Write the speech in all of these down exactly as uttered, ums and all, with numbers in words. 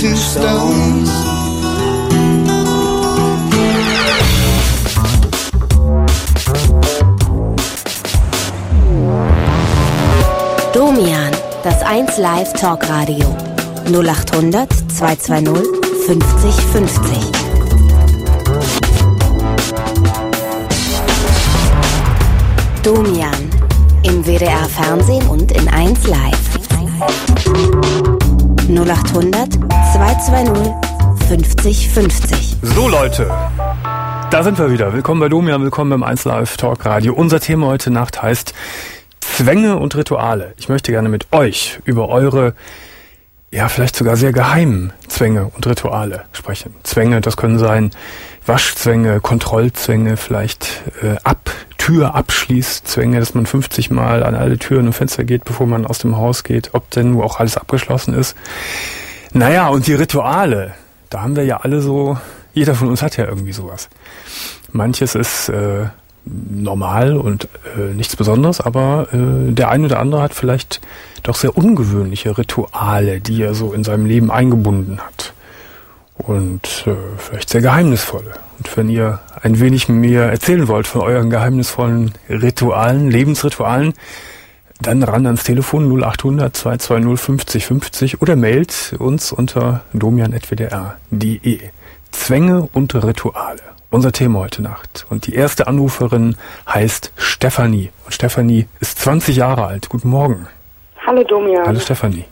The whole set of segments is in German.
two stones. Domian, das eins Live Talkradio. null acht hundert zweihundertzweißig fünfzig fünfzig. Domian, im W D R Fernsehen und in eins Live. null acht hundert zweihundertzweißig fünfzig fünfzig. So Leute, da sind wir wieder. Willkommen bei Domian, willkommen beim eins Live Talkradio. Unser Thema heute Nacht heißt Zwänge und Rituale. Ich möchte gerne mit euch über eure, ja vielleicht sogar sehr geheimen Zwänge und Rituale sprechen. Zwänge, das können sein Waschzwänge, Kontrollzwänge, vielleicht äh, ab, Türabschließzwänge, dass man fünfzig Mal an alle Türen und Fenster geht, bevor man aus dem Haus geht, ob denn nur auch alles abgeschlossen ist. Naja, und die Rituale, da haben wir ja alle so, jeder von uns hat ja irgendwie sowas. Manches ist äh, normal und äh, nichts Besonderes, aber äh, der eine oder andere hat vielleicht doch sehr ungewöhnliche Rituale, die er so in seinem Leben eingebunden hat. Und äh, vielleicht sehr geheimnisvolle. Und wenn ihr ein wenig mir erzählen wollt von euren geheimnisvollen Ritualen, Lebensritualen, dann ran ans Telefon null acht hundert zweihundertzweißig fünfzig fünfzig oder mailt uns unter domian at w d r punkt d e. Zwänge und Rituale. Unser Thema heute Nacht. Und die erste Anruferin heißt Stefanie. Und Stefanie ist zwanzig Jahre alt. Guten Morgen. Hallo Domian. Hallo Stefanie.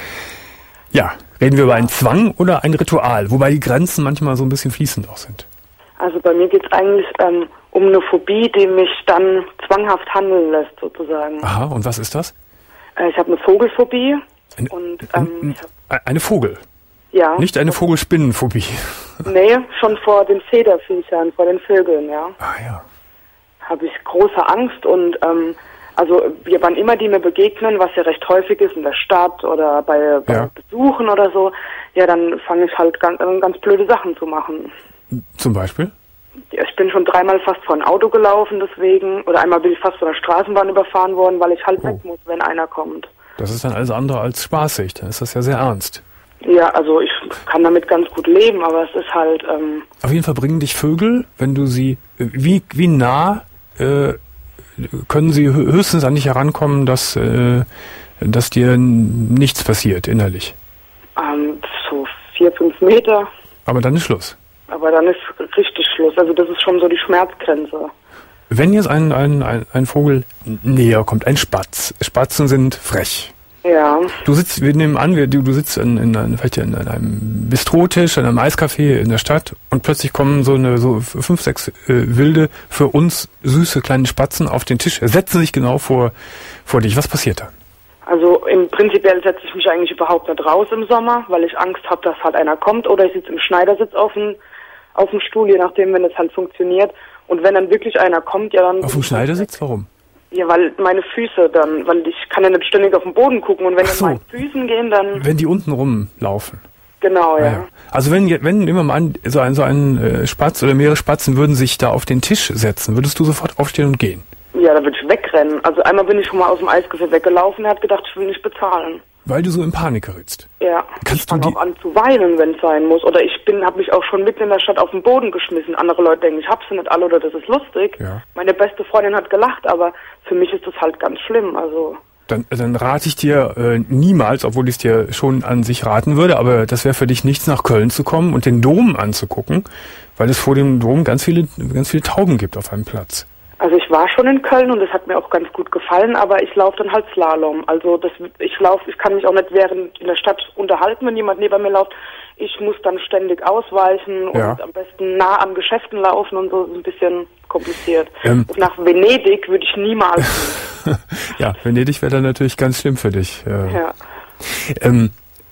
Ja, reden wir über einen Zwang oder ein Ritual? Wobei die Grenzen manchmal so ein bisschen fließend auch sind. Also bei mir geht es eigentlich ähm, um eine Phobie, die mich dann zwanghaft handeln lässt sozusagen. Aha, und was ist das? Äh, ich habe eine Vogelphobie. Eine, und, ähm, ein, ein, eine Vogel? Ja. Nicht eine Vogelspinnenphobie? Nee, schon vor den Federviechern, vor den Vögeln, ja. Ah ja. Habe ich große Angst und ähm, also wir wann immer die mir begegnen, was ja recht häufig ist in der Stadt oder bei, bei ja. Besuchen oder so, ja dann fange ich halt ganz, ganz blöde Sachen zu machen. Zum Beispiel? Ja, ich bin schon dreimal fast vor ein Auto gelaufen deswegen oder einmal bin ich fast von der Straßenbahn überfahren worden, weil ich halt oh. weg muss, wenn einer kommt. Das ist dann alles andere als spaßig, dann ist das ja sehr ernst. Ja, also ich kann damit ganz gut leben, aber es ist halt... Ähm Auf jeden Fall bringen dich Vögel, wenn du sie... Wie, wie nah äh, können sie höchstens an dich herankommen, dass, äh, dass dir nichts passiert innerlich? Ähm, so vier, fünf Meter. Aber dann ist Schluss. Aber dann ist richtig Schluss. Also das ist schon so die Schmerzgrenze. Wenn jetzt ein, ein, ein, ein Vogel näher kommt, ein Spatz. Spatzen sind frech. Ja. Du sitzt, wir nehmen an, wir, du, du sitzt in, in, in, vielleicht in einem Bistrotisch, in einem Eiscafé in der Stadt und plötzlich kommen so eine so fünf, sechs äh, wilde, für uns süße kleine Spatzen auf den Tisch, setzen sich genau vor, vor dich. Was passiert da? Also im prinzipiell setze ich mich eigentlich überhaupt nicht raus im Sommer, weil ich Angst habe, dass halt einer kommt oder ich sitze im Schneidersitz auf dem, auf dem Stuhl, je nachdem, wenn es halt funktioniert. Und wenn dann wirklich einer kommt, ja dann... Auf dem Schneidersitz? Warum? Ja, weil meine Füße dann, weil ich kann ja nicht ständig auf den Boden gucken und wenn Ach so. dann meine Füßen gehen, dann... Wenn die unten rumlaufen. Genau, ja. Ah, ja. Also wenn, wenn, nehmen wir mal an, so ein, so ein äh, Spatz oder mehrere Spatzen würden sich da auf den Tisch setzen, würdest du sofort aufstehen und gehen? Ja, da würde ich wegrennen. Also einmal bin ich schon mal aus dem Eiscafé weggelaufen, er hat gedacht, ich will nicht bezahlen. Weil du so in Panik gerätst? Ja. Kannst ich fange du die... auch an zu weinen, wenn es sein muss. Oder ich bin, habe mich auch schon mitten in der Stadt auf den Boden geschmissen. Andere Leute denken, ich hab sie nicht alle oder das ist lustig. Ja. Meine beste Freundin hat gelacht, aber für mich ist das halt ganz schlimm. Also Dann, dann rate ich dir äh, niemals, obwohl ich es dir schon an sich raten würde, aber das wäre für dich nichts, nach Köln zu kommen und den Dom anzugucken, weil es vor dem Dom ganz viele, ganz viele Tauben gibt auf einem Platz. Also ich war schon in Köln und das hat mir auch ganz gut gefallen, aber ich laufe dann halt Slalom. Also das, ich laufe, ich kann mich auch nicht während in der Stadt unterhalten, wenn jemand neben mir läuft. Ich muss dann ständig ausweichen und ja. am besten nah an Geschäften laufen und so, ist ein bisschen kompliziert. Ähm. Nach Venedig würde ich niemals. Ja, Venedig wäre dann natürlich ganz schlimm für dich. Äh, ja. Ähm,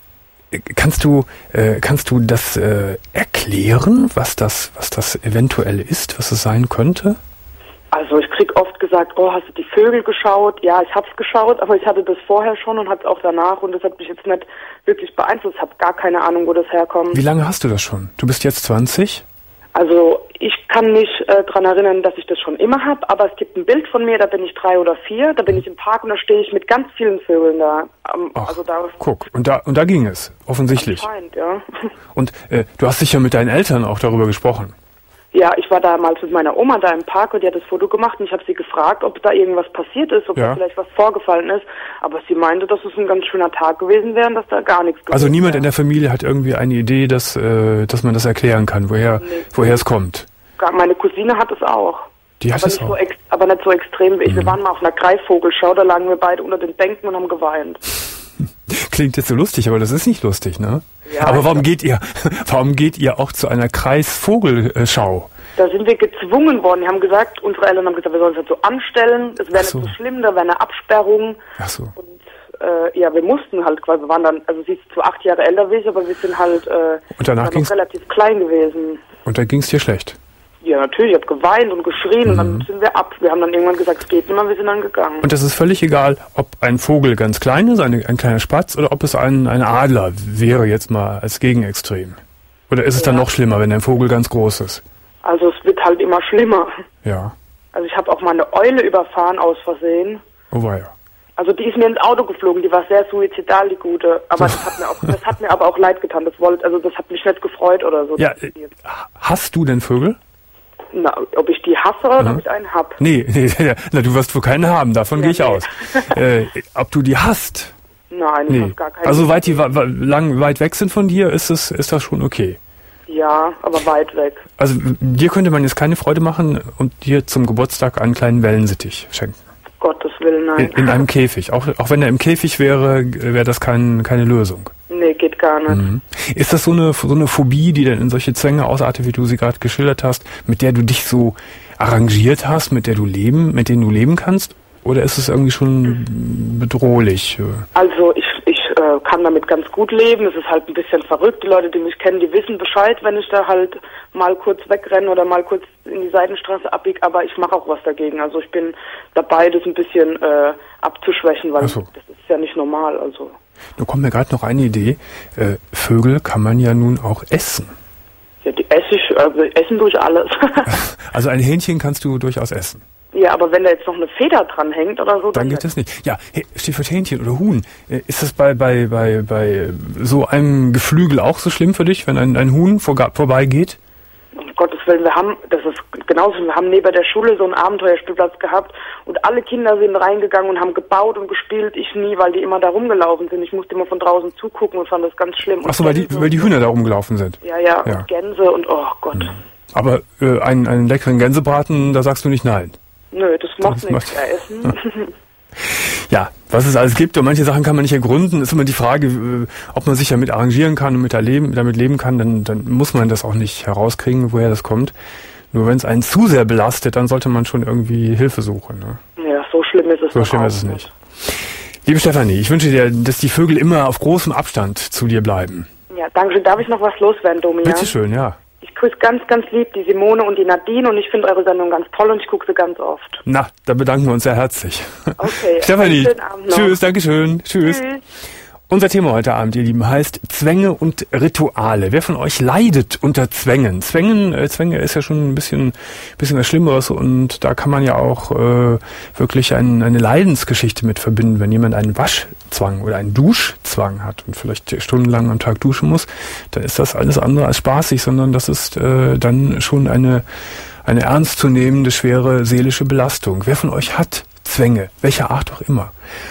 kannst du, äh, kannst du das äh, erklären, was das, was das eventuell ist, was es sein könnte? Also ich krieg oft gesagt, oh, hast du die Vögel geschaut? Ja, ich hab's geschaut, aber ich hatte das vorher schon und hatte es auch danach und das hat mich jetzt nicht wirklich beeinflusst. Ich habe gar keine Ahnung, wo das herkommt. Wie lange hast du das schon? Du bist jetzt zwanzig? Also ich kann mich äh, daran erinnern, dass ich das schon immer habe, aber es gibt ein Bild von mir, da bin ich drei oder vier, da bin ich im Park und da stehe ich mit ganz vielen Vögeln da. Ähm, Ach, also da guck, und da, und da ging es, offensichtlich. Anscheinend, ja. Und äh, du hast sicher mit deinen Eltern auch darüber gesprochen. Ja, ich war damals mit meiner Oma da im Park und die hat das Foto gemacht und ich habe sie gefragt, ob da irgendwas passiert ist, ob ja. da vielleicht was vorgefallen ist. Aber sie meinte, dass es ein ganz schöner Tag gewesen wäre und dass da gar nichts gewesen Also niemand wäre. in der Familie hat irgendwie eine Idee, dass, äh, dass man das erklären kann, woher, nee. woher es kommt. Meine Cousine hat es auch. Die hat aber es nicht auch? So ex- aber nicht so extrem wie ich. Mhm. Wir waren mal auf einer Greifvogelschau, da lagen wir beide unter den Bänken und haben geweint. Klingt jetzt so lustig, aber das ist nicht lustig, ne? Ja, aber warum geht ihr, warum geht ihr auch zu einer Kreisvogelschau? Da sind wir gezwungen worden. Die haben gesagt, unsere Eltern haben gesagt, wir sollen es halt so anstellen. Es wäre so. nicht so schlimm, da wäre eine Absperrung. Ach so. Und äh, ja, wir mussten halt quasi, wir waren dann, also sie ist zwar acht Jahre älter wie ich, aber wir sind halt äh, und danach noch relativ klein gewesen. Und da ging es dir schlecht? Ja, natürlich. Ich habe geweint und geschrien mhm. und dann sind wir ab. Wir haben dann irgendwann gesagt, es geht nicht mehr, wir sind dann gegangen. Und das ist völlig egal, ob ein Vogel ganz klein ist, eine, ein kleiner Spatz, oder ob es ein, ein Adler wäre jetzt mal als Gegenextrem. Oder ist es ja. dann noch schlimmer, wenn ein Vogel ganz groß ist? Also es wird halt immer schlimmer. Ja. Also ich habe auch mal eine Eule überfahren aus Versehen. Oh weia. Also die ist mir ins Auto geflogen, die war sehr suizidal, die Gute. Aber das hat mir auch, das hat mir aber auch leid getan. Das wollte, also das hat mich nicht gefreut oder so. Ja, hast du denn Vögel? Na, ob ich die hasse oder mhm. ob ich einen hab? Nee, nee, na, du wirst wohl keinen haben, davon ja, gehe ich nee. aus. äh, ob du die hast? Nein, nee. ich hab gar keine. Also weit die wa- lang weit weg sind von dir, ist es ist das schon okay? Ja, aber weit weg. Also dir könnte man jetzt keine Freude machen und dir zum Geburtstag einen kleinen Wellensittich schenken. Gottes Willen, nein. In, in einem Käfig. Auch, auch wenn er im Käfig wäre, wäre das kein, keine Lösung. Nee, geht gar nicht. Mhm. Ist das so eine, so eine Phobie, die dann in solche Zwänge ausartet, wie du sie gerade geschildert hast, mit der du dich so arrangiert hast, mit der du leben, mit denen du leben kannst? Oder ist es irgendwie schon bedrohlich? Also ich, ich äh, kann damit ganz gut leben. Es ist halt ein bisschen verrückt. Die Leute, die mich kennen, die wissen Bescheid, wenn ich da halt mal kurz wegrenne oder mal kurz in die Seitenstraße abbiege. Aber ich mache auch was dagegen. Also ich bin dabei, das ein bisschen äh, abzuschwächen, weil so. Das ist ja nicht normal. Also. Da kommt mir gerade noch eine Idee. Äh, Vögel kann man ja nun auch essen. Ja, die esse ich, also essen durch alles. Also ein Hähnchen kannst du durchaus essen. Ja, aber wenn da jetzt noch eine Feder dran hängt oder so, dann, dann geht das nicht. Ja, Stichwort Hähnchen oder Huhn. Ist das bei bei bei bei so einem Geflügel auch so schlimm für dich, wenn ein, ein Huhn vor, vorbeigeht? Um Gottes Willen, wir haben, das ist genauso, wir haben neben der Schule so einen Abenteuerspielplatz gehabt und alle Kinder sind reingegangen und haben gebaut und gespielt, ich nie, weil die immer da rumgelaufen sind. Ich musste immer von draußen zugucken und fand das ganz schlimm. Ach so, weil die, weil die Hühner da rumgelaufen sind? Ja, ja, ja. Und Gänse und oh Gott. Mhm. Aber äh, einen, einen leckeren Gänsebraten, da sagst du nicht nein? Nö, das macht das nichts, macht... essen. Ja, was es alles gibt und manche Sachen kann man nicht ergründen, ist immer die Frage, ob man sich damit arrangieren kann und mit erleben, damit leben kann, dann, dann muss man das auch nicht herauskriegen, woher das kommt. Nur wenn es einen zu sehr belastet, dann sollte man schon irgendwie Hilfe suchen. Ne? Ja, so schlimm ist es So schlimm ist es nicht. Liebe Stefanie, ich wünsche dir, dass die Vögel immer auf großem Abstand zu dir bleiben. Ja, danke schön. Darf ich noch was loswerden, Domi? Bitte schön, ja. Ich grüße ganz, ganz lieb die Simone und die Nadine und ich finde eure Sendung ganz toll und ich gucke sie ganz oft. Na, da bedanken wir uns sehr herzlich. Okay. Stefanie, tschüss, Dankeschön, tschüss. Tschüss. Unser Thema heute Abend, ihr Lieben, heißt Zwänge und Rituale. Wer von euch leidet unter Zwängen? Zwängen, äh, Zwänge ist ja schon ein bisschen, bisschen was Schlimmeres und da kann man ja auch äh, wirklich ein, eine Leidensgeschichte mit verbinden. Wenn jemand einen Waschzwang oder einen Duschzwang hat und vielleicht stundenlang am Tag duschen muss, dann ist das alles andere als spaßig, sondern das ist äh, dann schon eine, eine ernstzunehmende, schwere seelische Belastung. Wer von euch hat Zwänge, welcher Art auch immer?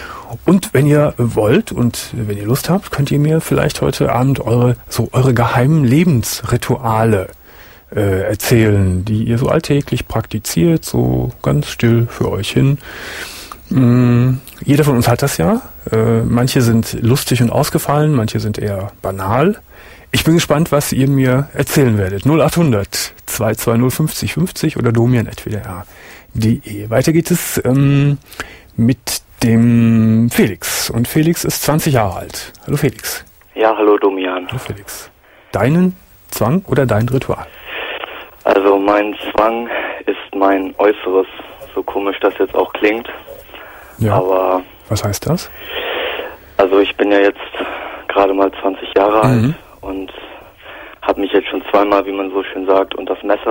Und wenn ihr wollt und wenn ihr Lust habt, könnt ihr mir vielleicht heute Abend eure so eure geheimen Lebensrituale äh, erzählen, die ihr so alltäglich praktiziert, so ganz still für euch hin. Mm, jeder von uns hat das ja. Äh, manche sind lustig und ausgefallen, manche sind eher banal. Ich bin gespannt, was ihr mir erzählen werdet. null acht hundert zwei zwei null fünfzig fünfzig oder domian at w d r punkt d e. Weiter geht es ähm, mit dem Felix. Und Felix ist zwanzig Jahre alt. Hallo Felix. Ja, hallo Domian. Hallo Felix. Deinen Zwang oder dein Ritual? Also mein Zwang ist mein Äußeres, so komisch das jetzt auch klingt. Ja. Aber was heißt das? Also ich bin ja jetzt gerade mal zwanzig Jahre mhm. alt und habe mich jetzt schon zweimal, wie man so schön sagt, unter das Messer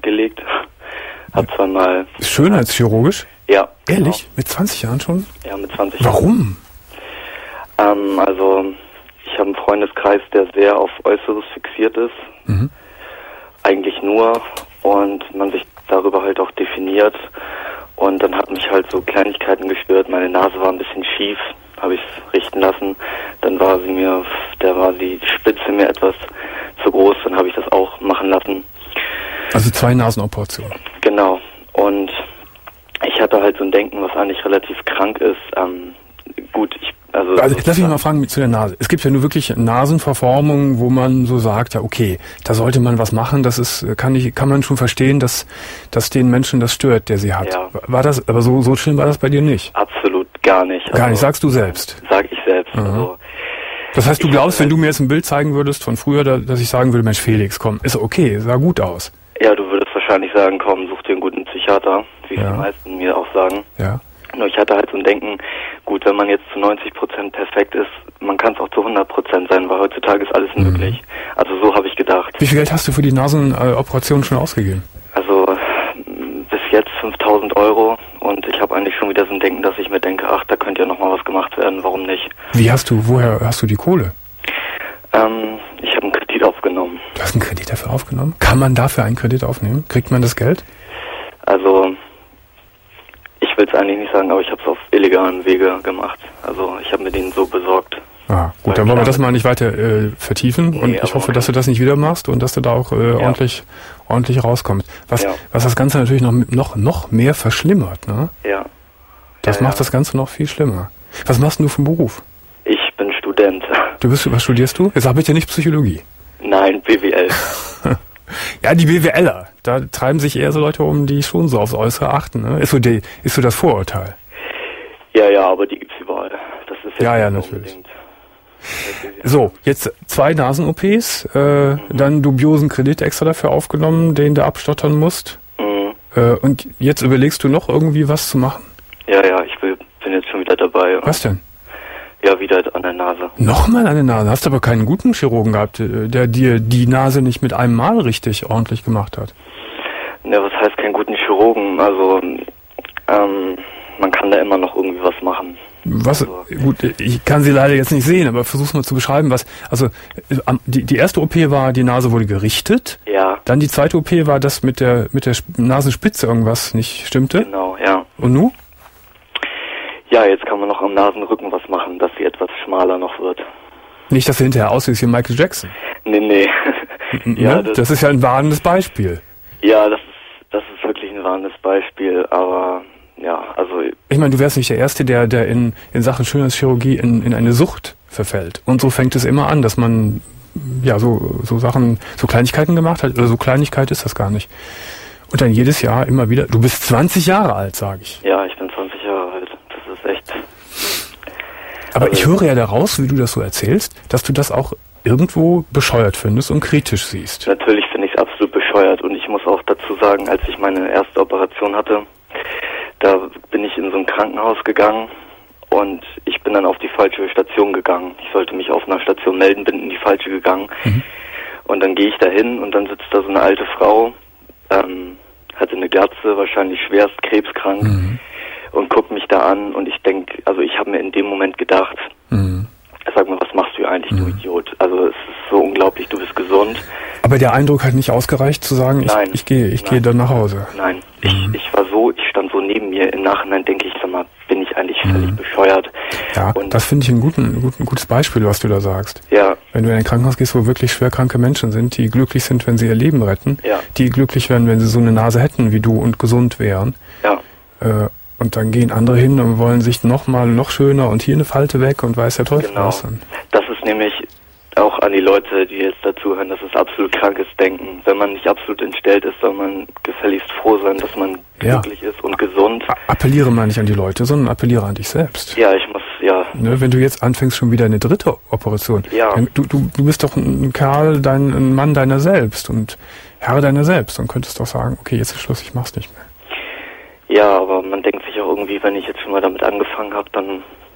gelegt. Hab zweimal... Schönheitschirurgisch? Ja. Ehrlich? Genau. Mit zwanzig Jahren schon? Ja, mit zwanzig Jahren. Warum? Ähm, also, ich habe einen Freundeskreis, der sehr auf Äußeres fixiert ist. Mhm. Eigentlich nur. Und man sich darüber halt auch definiert. Und dann hat mich halt so Kleinigkeiten gestört. Meine Nase war ein bisschen schief, habe ich es richten lassen. Dann war sie mir, da war die Spitze mir etwas zu groß. Dann habe ich das auch machen lassen. Also zwei Nasenoperationen. Genau. Und ich hatte halt so ein Denken, was eigentlich relativ krank ist. Ähm, gut, ich Also, also lass mich mal fragen zu der Nase. Es gibt ja nur wirklich Nasenverformungen, wo man so sagt, ja okay, da sollte man was machen. Das ist, kann ich, kann man schon verstehen, dass, dass den Menschen das stört, der sie hat. Ja. War das, aber so, so schlimm war das bei dir nicht? Absolut gar nicht. Gar also, nicht, sagst du selbst? Sag ich selbst. Mhm. Also, das heißt, du glaubst, wenn du mir jetzt ein Bild zeigen würdest von früher, da, dass ich sagen würde, Mensch Felix, komm, ist okay, sah gut aus. Ja, du würdest wahrscheinlich sagen, komm, such dir einen guten Psychiater, wie Ja. die meisten mir auch sagen. Ja. Nur ich hatte halt so ein Denken, gut, wenn man jetzt zu neunzig Prozent perfekt ist, man kann es auch zu hundert Prozent sein, weil heutzutage ist alles Mhm. möglich. Also so habe ich gedacht. Wie viel Geld hast du für die Nasenoperation schon ausgegeben? Also m, bis jetzt fünftausend Euro und ich habe eigentlich schon wieder so ein Denken, dass ich mir denke, ach, da könnte ja nochmal was gemacht werden, warum nicht? Wie hast du, woher hast du die Kohle? Ähm, ich habe einen Kredit aufgenommen. Du hast einen Kredit dafür aufgenommen? Kann man dafür einen Kredit aufnehmen? Kriegt man das Geld? Also ich will es eigentlich nicht sagen, aber ich habe es auf illegalen Wege gemacht. Also ich habe mir den so besorgt. Ah, gut, Weil dann wollen wir klar, das mal nicht weiter äh, vertiefen Nee, und ich aber hoffe, okay. dass du das nicht wieder machst und dass du da auch äh, Ja. ordentlich ordentlich rauskommst. Was Ja. was das Ganze natürlich noch noch noch mehr verschlimmert, ne? Ja. Das Ja, macht ja. das Ganze noch viel schlimmer. Was machst denn du vom Beruf? Ich bin Student. Du bist, was studierst du? Jetzt sag bitte nicht Psychologie. Nein, B W L. Ja, die BWLer, da treiben sich eher so Leute um, die schon so aufs Äußere achten, ne? Ist so die, ist so das Vorurteil. Ja, ja, aber die gibt's überall. Das ist jetzt Ja, ja, nicht natürlich. unbedingt. So, jetzt zwei Nasen-O Ps, äh, dann dubiosen Kredit extra dafür aufgenommen, den du abstottern musst. Mhm. Äh, und jetzt überlegst du noch irgendwie was zu machen? Ja, ja, ich will, bin jetzt schon wieder dabei. Was denn? Ja, wieder an der Nase. Nochmal eine Nase? Hast du aber keinen guten Chirurgen gehabt, äh, der dir die Nase nicht mit einem Mal richtig ordentlich gemacht hat? Ja, was heißt keinen guten Chirurgen? Also, ähm, man kann da immer noch irgendwie was machen. Was, Also, gut, ich kann sie leider jetzt nicht sehen, aber versuch's mal zu beschreiben, was, also, äh, am- die, die erste O P war, die Nase wurde gerichtet. ja, Dann die zweite O P war, dass mit der, mit der Sp- Nasenspitze irgendwas nicht stimmte. genau, ja. Und nu? Ja, jetzt kann man noch am Nasenrücken was machen, dass sie etwas schmaler noch wird. Nicht, dass du hinterher aussiehst wie Michael Jackson. Nee, nee. Ja, das, das ist ja ein warnendes Beispiel. Ja, das ist, das ist wirklich ein warnes Beispiel, aber ja, also Ich meine, du wärst nicht der Erste, der, der in, in Sachen Schönheitschirurgie in, in eine Sucht verfällt. Und so fängt es immer an, dass man ja so, so Sachen, so Kleinigkeiten gemacht hat. Oder so Kleinigkeit ist das gar nicht. Und dann jedes Jahr immer wieder. Du bist zwanzig Jahre alt, sage ich. ja, ich bin zwanzig Jahre alt. Das ist echt. Aber ich höre ja daraus, wie du das so erzählst, dass du das auch irgendwo bescheuert findest und kritisch siehst. Natürlich finde ich es absolut bescheuert und ich muss auch dazu sagen, als ich meine erste Operation hatte, da bin ich in so ein Krankenhaus gegangen und ich bin dann auf die falsche Station gegangen. Ich sollte mich auf einer Station melden, bin in die falsche gegangen. Mhm. Und dann gehe ich da hin und dann sitzt da so eine alte Frau, ähm, hatte eine Glatze, wahrscheinlich schwerst krebskrank Mhm. und guckt mich da an und ich denke, also ich habe mir in dem Moment gedacht, Mhm. sag mal, was machst du hier eigentlich, du Mhm. Idiot? Also es ist so unglaublich, du bist gesund. Aber der Eindruck hat nicht ausgereicht zu sagen, ich, Nein. ich gehe, ich Nein. gehe dann nach Hause. Nein, ich, Mhm. ich war so, ich stand so neben mir. Im Nachhinein denke ich, sag mal, bin ich eigentlich völlig Mhm. bescheuert. Ja, Und das finde ich ein, guten, guten, ein gutes Beispiel, was du da sagst. ja, Wenn du in ein Krankenhaus gehst, wo wirklich schwerkranke Menschen sind, die glücklich sind, wenn sie ihr Leben retten, Ja. die glücklich werden, wenn sie so eine Nase hätten wie du und gesund wären. ja, Äh, und dann gehen andere hin und wollen sich noch mal noch schöner und hier eine Falte weg und weiß der Teufel genau. was. Und Das ist nämlich auch an die Leute, die jetzt dazuhören, das ist absolut krankes Denken. Wenn man nicht absolut entstellt ist, soll man gefälligst froh sein, dass man Ja. glücklich ist und gesund. appelliere mal nicht an die Leute, sondern appelliere an dich selbst. Ja, ich muss, ja, Ne, wenn du jetzt anfängst schon wieder eine dritte Operation, Ja. dann, du, du, du bist doch ein Kerl, dein, ein Mann deiner selbst und Herr deiner selbst und könntest doch sagen, okay, jetzt ist Schluss, ich mach's nicht mehr. ja, aber man denkt sich auch irgendwie, wenn ich jetzt schon mal damit angefangen habe, dann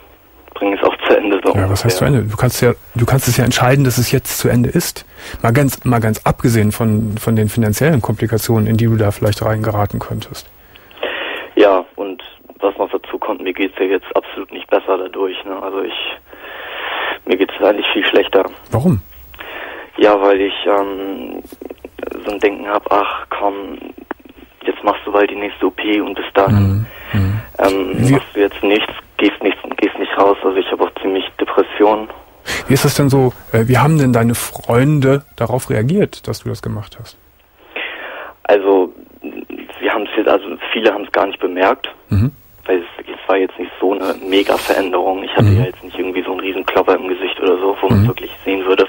bringe es auch zu Ende. So ja, was heißt zu Ende? Du kannst ja, du kannst es ja entscheiden, dass es jetzt zu Ende ist. Mal ganz, mal ganz abgesehen von, von den finanziellen Komplikationen, in die du da vielleicht reingeraten könntest. Ja, und was noch dazu kommt, mir geht's ja jetzt absolut nicht besser dadurch. Ne? Also ich, mir geht's eigentlich viel schlechter. Warum? Ja, weil ich ähm, so ein Denken habe, ach komm, jetzt machst du bald die nächste O P und bis dahin mhm. ähm, machst du jetzt nichts, gehst nicht, gehst nicht raus. Also ich habe auch ziemlich Depressionen. Wie ist das denn so, äh, wie haben denn deine Freunde darauf reagiert, dass du das gemacht hast? Also, wir haben es jetzt, also viele haben es gar nicht bemerkt, mhm. weil es, es war jetzt nicht so eine mega Veränderung. Ich hatte mhm. ja jetzt nicht irgendwie so einen riesen Klopper im Gesicht oder so, wo man es mhm. wirklich sehen würde.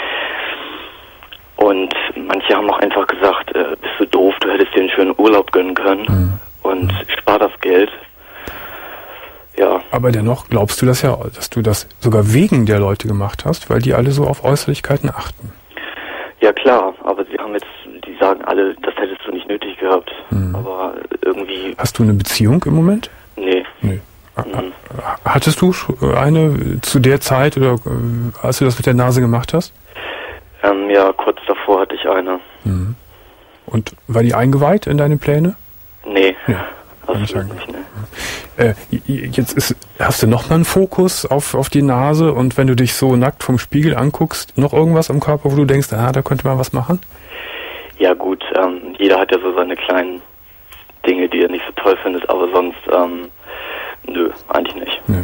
Und manche haben auch einfach gesagt, äh, bist du doof, du hättest dir einen schönen Urlaub gönnen können mhm. und mhm. spar das Geld. Ja. Aber dennoch glaubst du das ja, dass du das sogar wegen der Leute gemacht hast, weil die alle so auf Äußerlichkeiten achten. Ja klar, aber sie haben jetzt, die sagen alle, das hättest du nicht nötig gehabt. Mhm. Aber irgendwie... Hast du eine Beziehung im Moment? Nee. Nee. Mhm. Hattest du eine zu der Zeit oder als du das mit der Nase gemacht hast? Ähm, ja, kurz davor hatte ich eine. Mhm. Und war die eingeweiht in deine Pläne? Nee. Ja. Nicht, ne? äh, jetzt ist, hast du noch mal einen Fokus auf, auf die Nase und wenn du dich so nackt vom Spiegel anguckst, noch irgendwas am Körper, wo du denkst, ah, da könnte man was machen? Ja gut, ähm, jeder hat ja so seine kleinen Dinge, die er nicht so toll findet, aber sonst, ähm, nö, eigentlich nicht. Nö.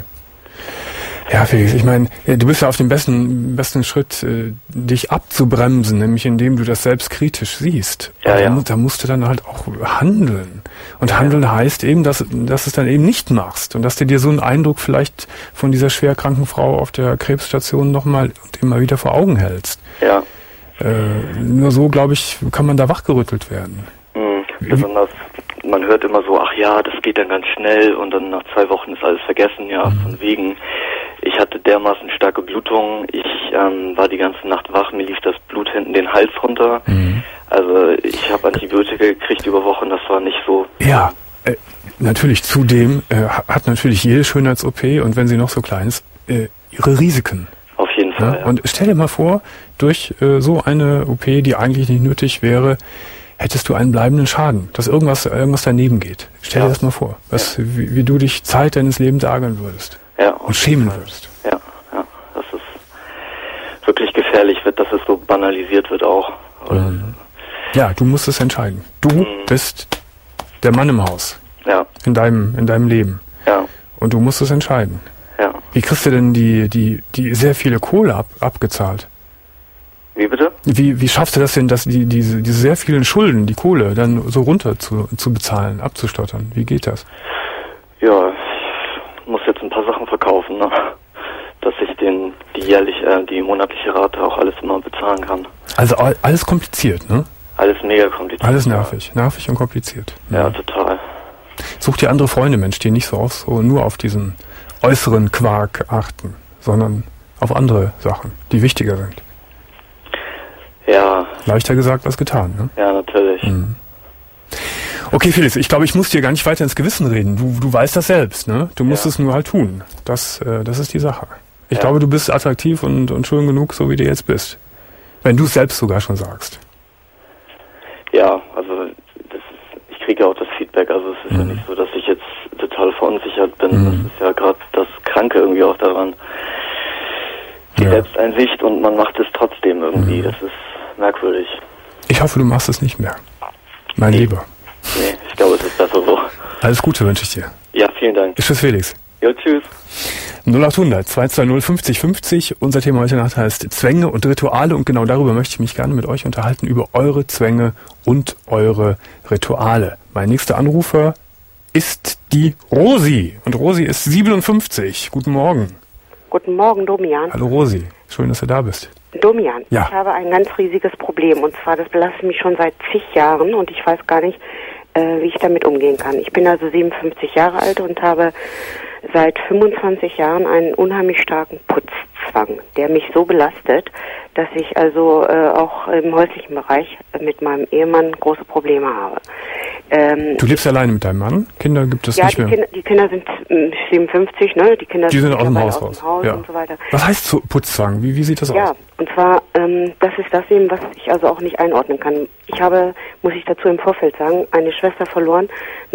Ja, Felix, ich meine, du bist ja auf dem besten besten Schritt, äh, dich abzubremsen, nämlich indem du das selbst kritisch siehst. Ja, ja. Da, da musst du dann halt auch handeln. Und ja. Handeln heißt eben, dass, dass du es dann eben nicht machst und dass du dir so einen Eindruck vielleicht von dieser schwerkranken Frau auf der Krebsstation nochmal und immer wieder vor Augen hältst. Ja. Äh, nur so, glaube ich, kann man da wachgerüttelt werden. Mhm, besonders, man hört immer so, ach ja, das geht dann ganz schnell und dann nach zwei Wochen ist alles vergessen, ja, mhm. von wegen. Ich hatte dermaßen starke Blutungen, ich ähm, war die ganze Nacht wach, mir lief das Blut hinten den Hals runter. Mhm. Also ich habe Antibiotika gekriegt über Wochen, das war nicht so... Ja, äh, natürlich, zudem äh, hat natürlich jede Schönheits-O P, und wenn sie noch so klein ist, äh, ihre Risiken. Auf jeden Fall, ja. Ja. Und stell dir mal vor, durch äh, so eine O P, die eigentlich nicht nötig wäre, hättest du einen bleibenden Schaden, dass irgendwas irgendwas daneben geht. Stell ja. dir das mal vor, was, ja. wie, wie du dich Zeit deines Lebens ärgern würdest. Ja, und schämen würdest. Ja, ja, dass es wirklich gefährlich wird, dass es so banalisiert wird auch. Mhm. Ja, du musst es entscheiden. Du mhm. bist der Mann im Haus. Ja. In deinem, in deinem Leben. Ja. Und du musst es entscheiden. Ja. Wie kriegst du denn die, die, die sehr viele Kohle ab, abgezahlt? Wie bitte? Wie, wie schaffst du das denn, dass die, diese, diese sehr vielen Schulden, die Kohle, dann so runter zu, zu bezahlen, abzustottern? Wie geht das? Ja, ich muss jetzt ein paar Sachen verkaufen, ne? Dass ich den, die jährlich, äh, die monatliche Rate auch alles immer bezahlen kann. Also alles kompliziert, ne? Alles mega kompliziert. Alles nervig, ja. nervig und kompliziert. Ja, ja, total. Such dir andere Freunde, Mensch, die nicht so, auf, so nur auf diesen äußeren Quark achten, sondern auf andere Sachen, die wichtiger sind. Ja. Leichter gesagt als getan, ne? Ja, natürlich. Mhm. Okay, Felix, ich glaube, ich muss dir gar nicht weiter ins Gewissen reden. Du, du weißt das selbst, ne? Du musst ja. es nur halt tun. Das, äh, das ist die Sache. Ich ja. glaube, du bist attraktiv und, und schön genug, so wie du jetzt bist. Wenn du es selbst sogar schon sagst. Ja, also das ist, ich kriege ja auch das Feedback. Also es ist mhm. ja nicht so, dass ich jetzt total verunsichert bin. Mhm. Das ist ja gerade das Kranke irgendwie auch daran. Die ja. Selbsteinsicht, und man macht es trotzdem irgendwie. Mhm. Das ist merkwürdig. Ich hoffe, du machst es nicht mehr. Mein nee. Lieber. Nee, ich glaube, es ist besser so. Alles Gute wünsche ich dir. Ja, vielen Dank. Tschüss, Felix. Ja, tschüss. null acht hundert zwei zwei null fünfzig fünfzig. Unser Thema heute Nacht heißt Zwänge und Rituale, und genau darüber möchte ich mich gerne mit euch unterhalten, über eure Zwänge und eure Rituale. Mein nächster Anrufer ist die Rosi, und Rosi ist siebenundfünfzig. Guten Morgen. Guten Morgen, Domian. Hallo Rosi, schön, dass du da bist. Domian, ja. Ich habe ein ganz riesiges Problem, und zwar, das belastet mich schon seit zig Jahren, und ich weiß gar nicht, äh, wie ich damit umgehen kann. Ich bin also siebenundfünfzig Jahre alt und habe seit fünfundzwanzig Jahren einen unheimlich starken Putzzwang, der mich so belastet, dass ich also äh, auch im häuslichen Bereich mit meinem Ehemann große Probleme habe. Ähm, du lebst alleine mit deinem Mann? Kinder gibt es ja, nicht die mehr? Kinder, die Kinder sind siebenundfünfzig, ne? Die Kinder Die sind aus dem mittlerweile Haus aus raus. dem Haus Ja. und so weiter. Was heißt so Putzzwang? Wie, wie sieht das Ja, aus? und zwar, ähm, das ist das eben, was ich also auch nicht einordnen kann. Ich habe, muss ich dazu im Vorfeld sagen, eine Schwester verloren